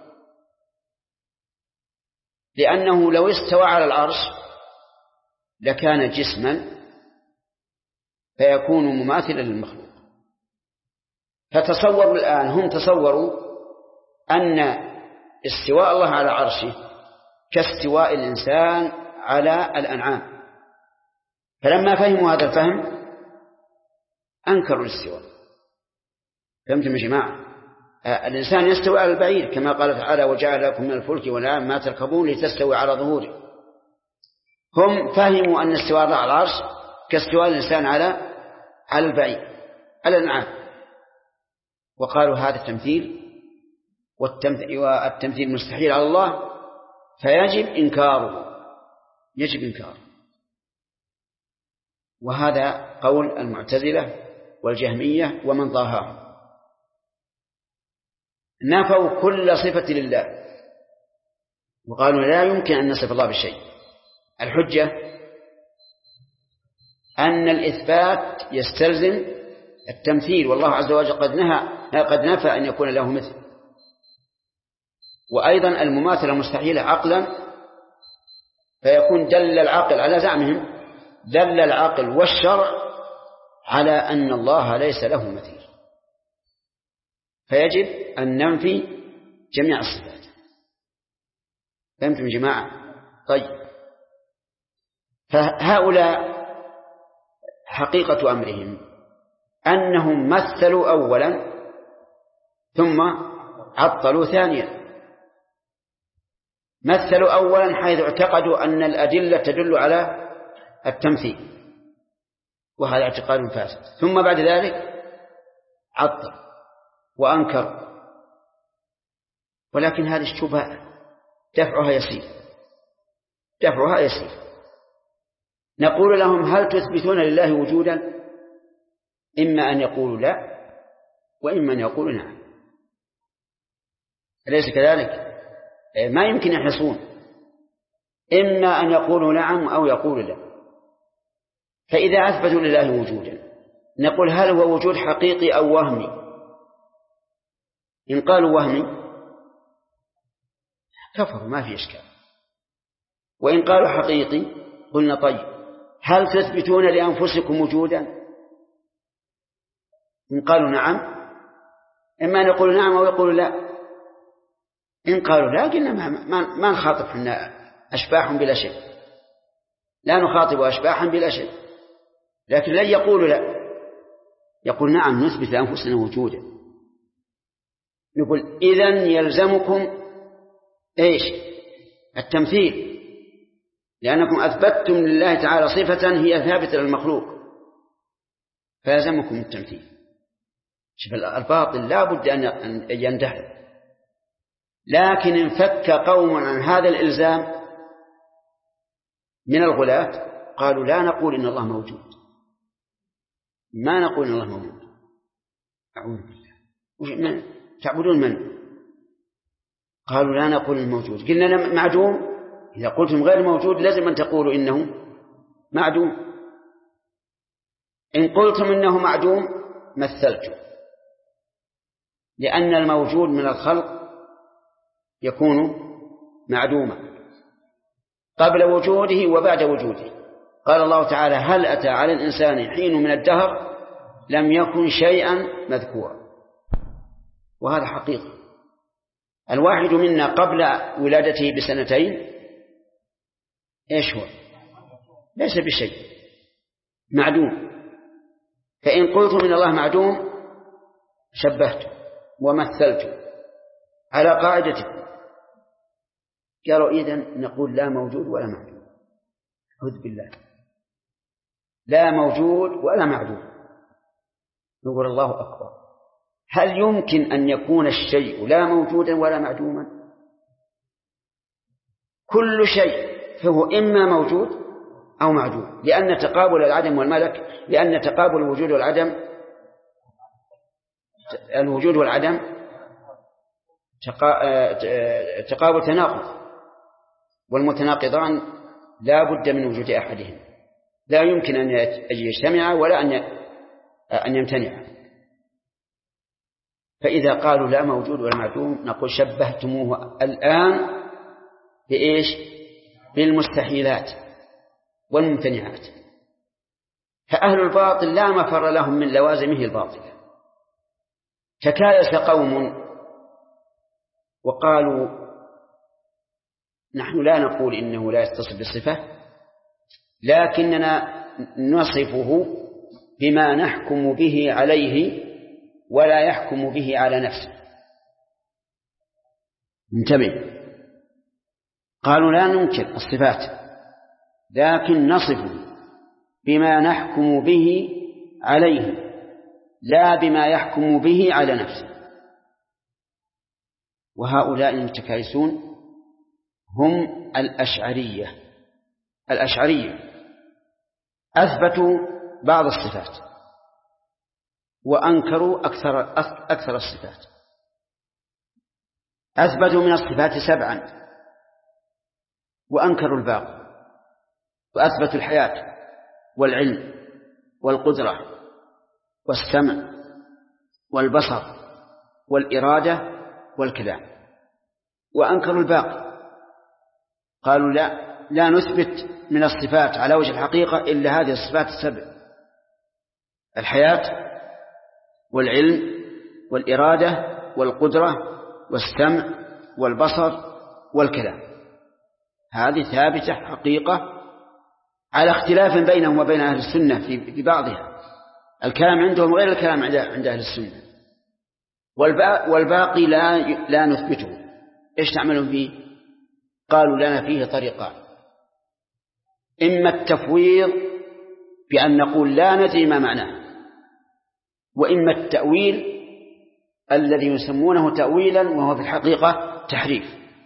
A: لأنه لو استوى على العرش لكان جسما فيكون مماثلا للمخلوق. فتصوروا الآن، هم تصوروا أن استواء الله على عرشه كاستواء الإنسان على الأنعام، فلما فهموا هذا الفهم أنكروا الاستواء. فهمتم يا جماعة؟ الإنسان يستوي على البعير كما قال تعالى: وجعل لكم من الفلك والأنعام ما تركبون لتستوي على ظهوره. هم فهموا أن استواء الله على العرش كاستواء الإنسان على البعير على الأنعام، وقالوا هذا التمثيل، والتمثيل مستحيل على الله، فيجب إنكاره، وهذا قول المعتزلة والجهمية ومن ضاهاهم، نفوا كل صفة لله وقالوا لا يمكن أن نصف الله بشيء. الحجة أن الإثبات يستلزم التمثيل، والله عز وجل قد نفى أن يكون له مثل. وأيضا المماثلة مستحيلة عقلا، فيكون دل العقل على زعمهم، دل العقل والشرع على أن الله ليس له مثيل، فيجب أن ننفي جميع الصفات. فهمتم يا جماعة؟ طيب، فهؤلاء حقيقة أمرهم أنهم مثلوا أولا ثم عطلوا ثانيا. مثلوا أولا حيث اعتقدوا أن الأدلة تدل على التمثيل، وهذا اعتقاد فاسد، ثم بعد ذلك عطل وأنكر. ولكن هذه الشبهة دفعها يسير. نقول لهم: هل تثبتون لله وجودا؟ إما أن يقولوا لا، وإما أن يقولوا نعم. أليس كذلك؟ ما يمكن يحصون، إما أن يقولوا نعم أو يقولوا لا. فإذا أثبتوا لله وجودا نقول: هل هو وجود حقيقي أو وهمي؟ إن قالوا وهمي كفروا، ما في إشكال. وإن قالوا حقيقي قلنا: طيب، هل تثبتون لأنفسكم وجودا؟ إن قالوا نعم إما أن يقولوا نعم أو يقولوا لا. إن قالوا لا قلنا ما نخاطب، حنا أشباح بلا شيء. لا نخاطب أشباحا بلا شيء، لكن لن يقول لا، يقول نعم نثبت لأنفسنا وجودا. يقول إذن يلزمكم إيش؟ التمثيل، لأنكم أثبتتم لله تعالى صفة هي ثابتة للمخلوق، فيلزمكم التمثيل. شوف الباطل لا بد أن يندحر، لكن انفك قوم عن هذا الإلزام من الغلاة قالوا لا نقول إن الله موجود، ما نقول إن الله موجود. أعوذ بالله، تعبدون من؟ قالوا لا نقول الموجود. قلنا معدوم، إذا قلتم غير موجود لازم أن تقولوا إنه معدوم. إن قلتم إنه معدوم مثلتم، لأن الموجود من الخلق يكون معدوما قبل وجوده وبعد وجوده. قال الله تعالى هل أتى على الإنسان حين من الدهر لم يكن شيئا مذكورا، وهذا حقيقة. الواحد منا قبل ولادته بسنتين إيش هو؟ ليس بشيء، معدوم. فإن قلتم إن الله معدوم شبهته ومثلته على قاعدتكم. قالوا إذن نقول لا موجود ولا معدوم. أعوذ بالله، لا موجود ولا معدوم. نقول الله أكبر، هل يمكن أن يكون الشيء لا موجودا ولا معدوما؟ كل شيء فهو إما موجود أو معدوم، لأن تقابل العدم والملك، لأن تقابل الوجود والعدم، الوجود والعدم تقابل تناقض، والمتناقضان لا بد من وجود أحدهم، لا يمكن أن يجتمع ولا أن يمتنع. فإذا قالوا لا موجود ولا معدوم نقول شبهتموه الآن بإيش؟ بالمستحيلات والممتنعات. فأهل الباطل لا مفر لهم من لوازمه الباطلة. تكالس قوم وقالوا نحن لا نقول إنه لا يتصف بالصفة، لكننا نصفه بما نحكم به عليه ولا يحكم به على نفسه. انتبه، قالوا لا ننكر الصفات لكن نصفه بما نحكم به عليه لا بما يحكم به على نفسه. وهؤلاء المتكالسون هم الأشعرية أثبتوا بعض الصفات وأنكروا أكثر الصفات. أثبتوا من الصفات 7 وأنكروا الباقي، وأثبتوا الحياة والعلم والقدرة والسمع والبصر والإرادة والكلام، وأنكروا الباقي. قالوا لا نثبت من الصفات على وجه الحقيقة إلا هذه الصفات 7: الحياة والعلم والإرادة والقدرة والسمع والبصر والكلام. هذه ثابتة حقيقة على اختلاف بينهم وبين أهل السنة في بعضها. الكلام عندهم غير الكلام عند أهل السنة. والباقي لا نثبته. إيش تعملون فيه؟ قالوا لنا فيه طريقان: إما التفويض بأن نقول لا ندري ما معناه، وإما التأويل الذي يسمونه تأويلا وهو في الحقيقة تحريف.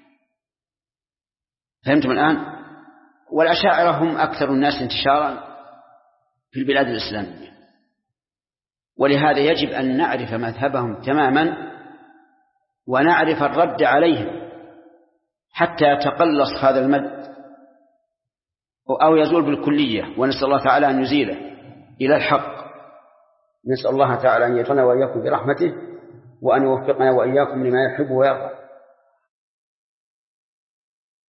A: فهمتم الآن؟ والأشاعرة هم أكثر الناس انتشارا في البلاد الإسلامية، ولهذا يجب أن نعرف مذهبهم تماما ونعرف الرد عليهم حتى يتقلص هذا المد أو يزول بالكلية، ونسأل الله تعالى أن يزيله إلى الحق. نسأل الله تعالى أن يجعلنا وإياكم برحمته وأن يوفقنا وإياكم لما يحب ويرضى.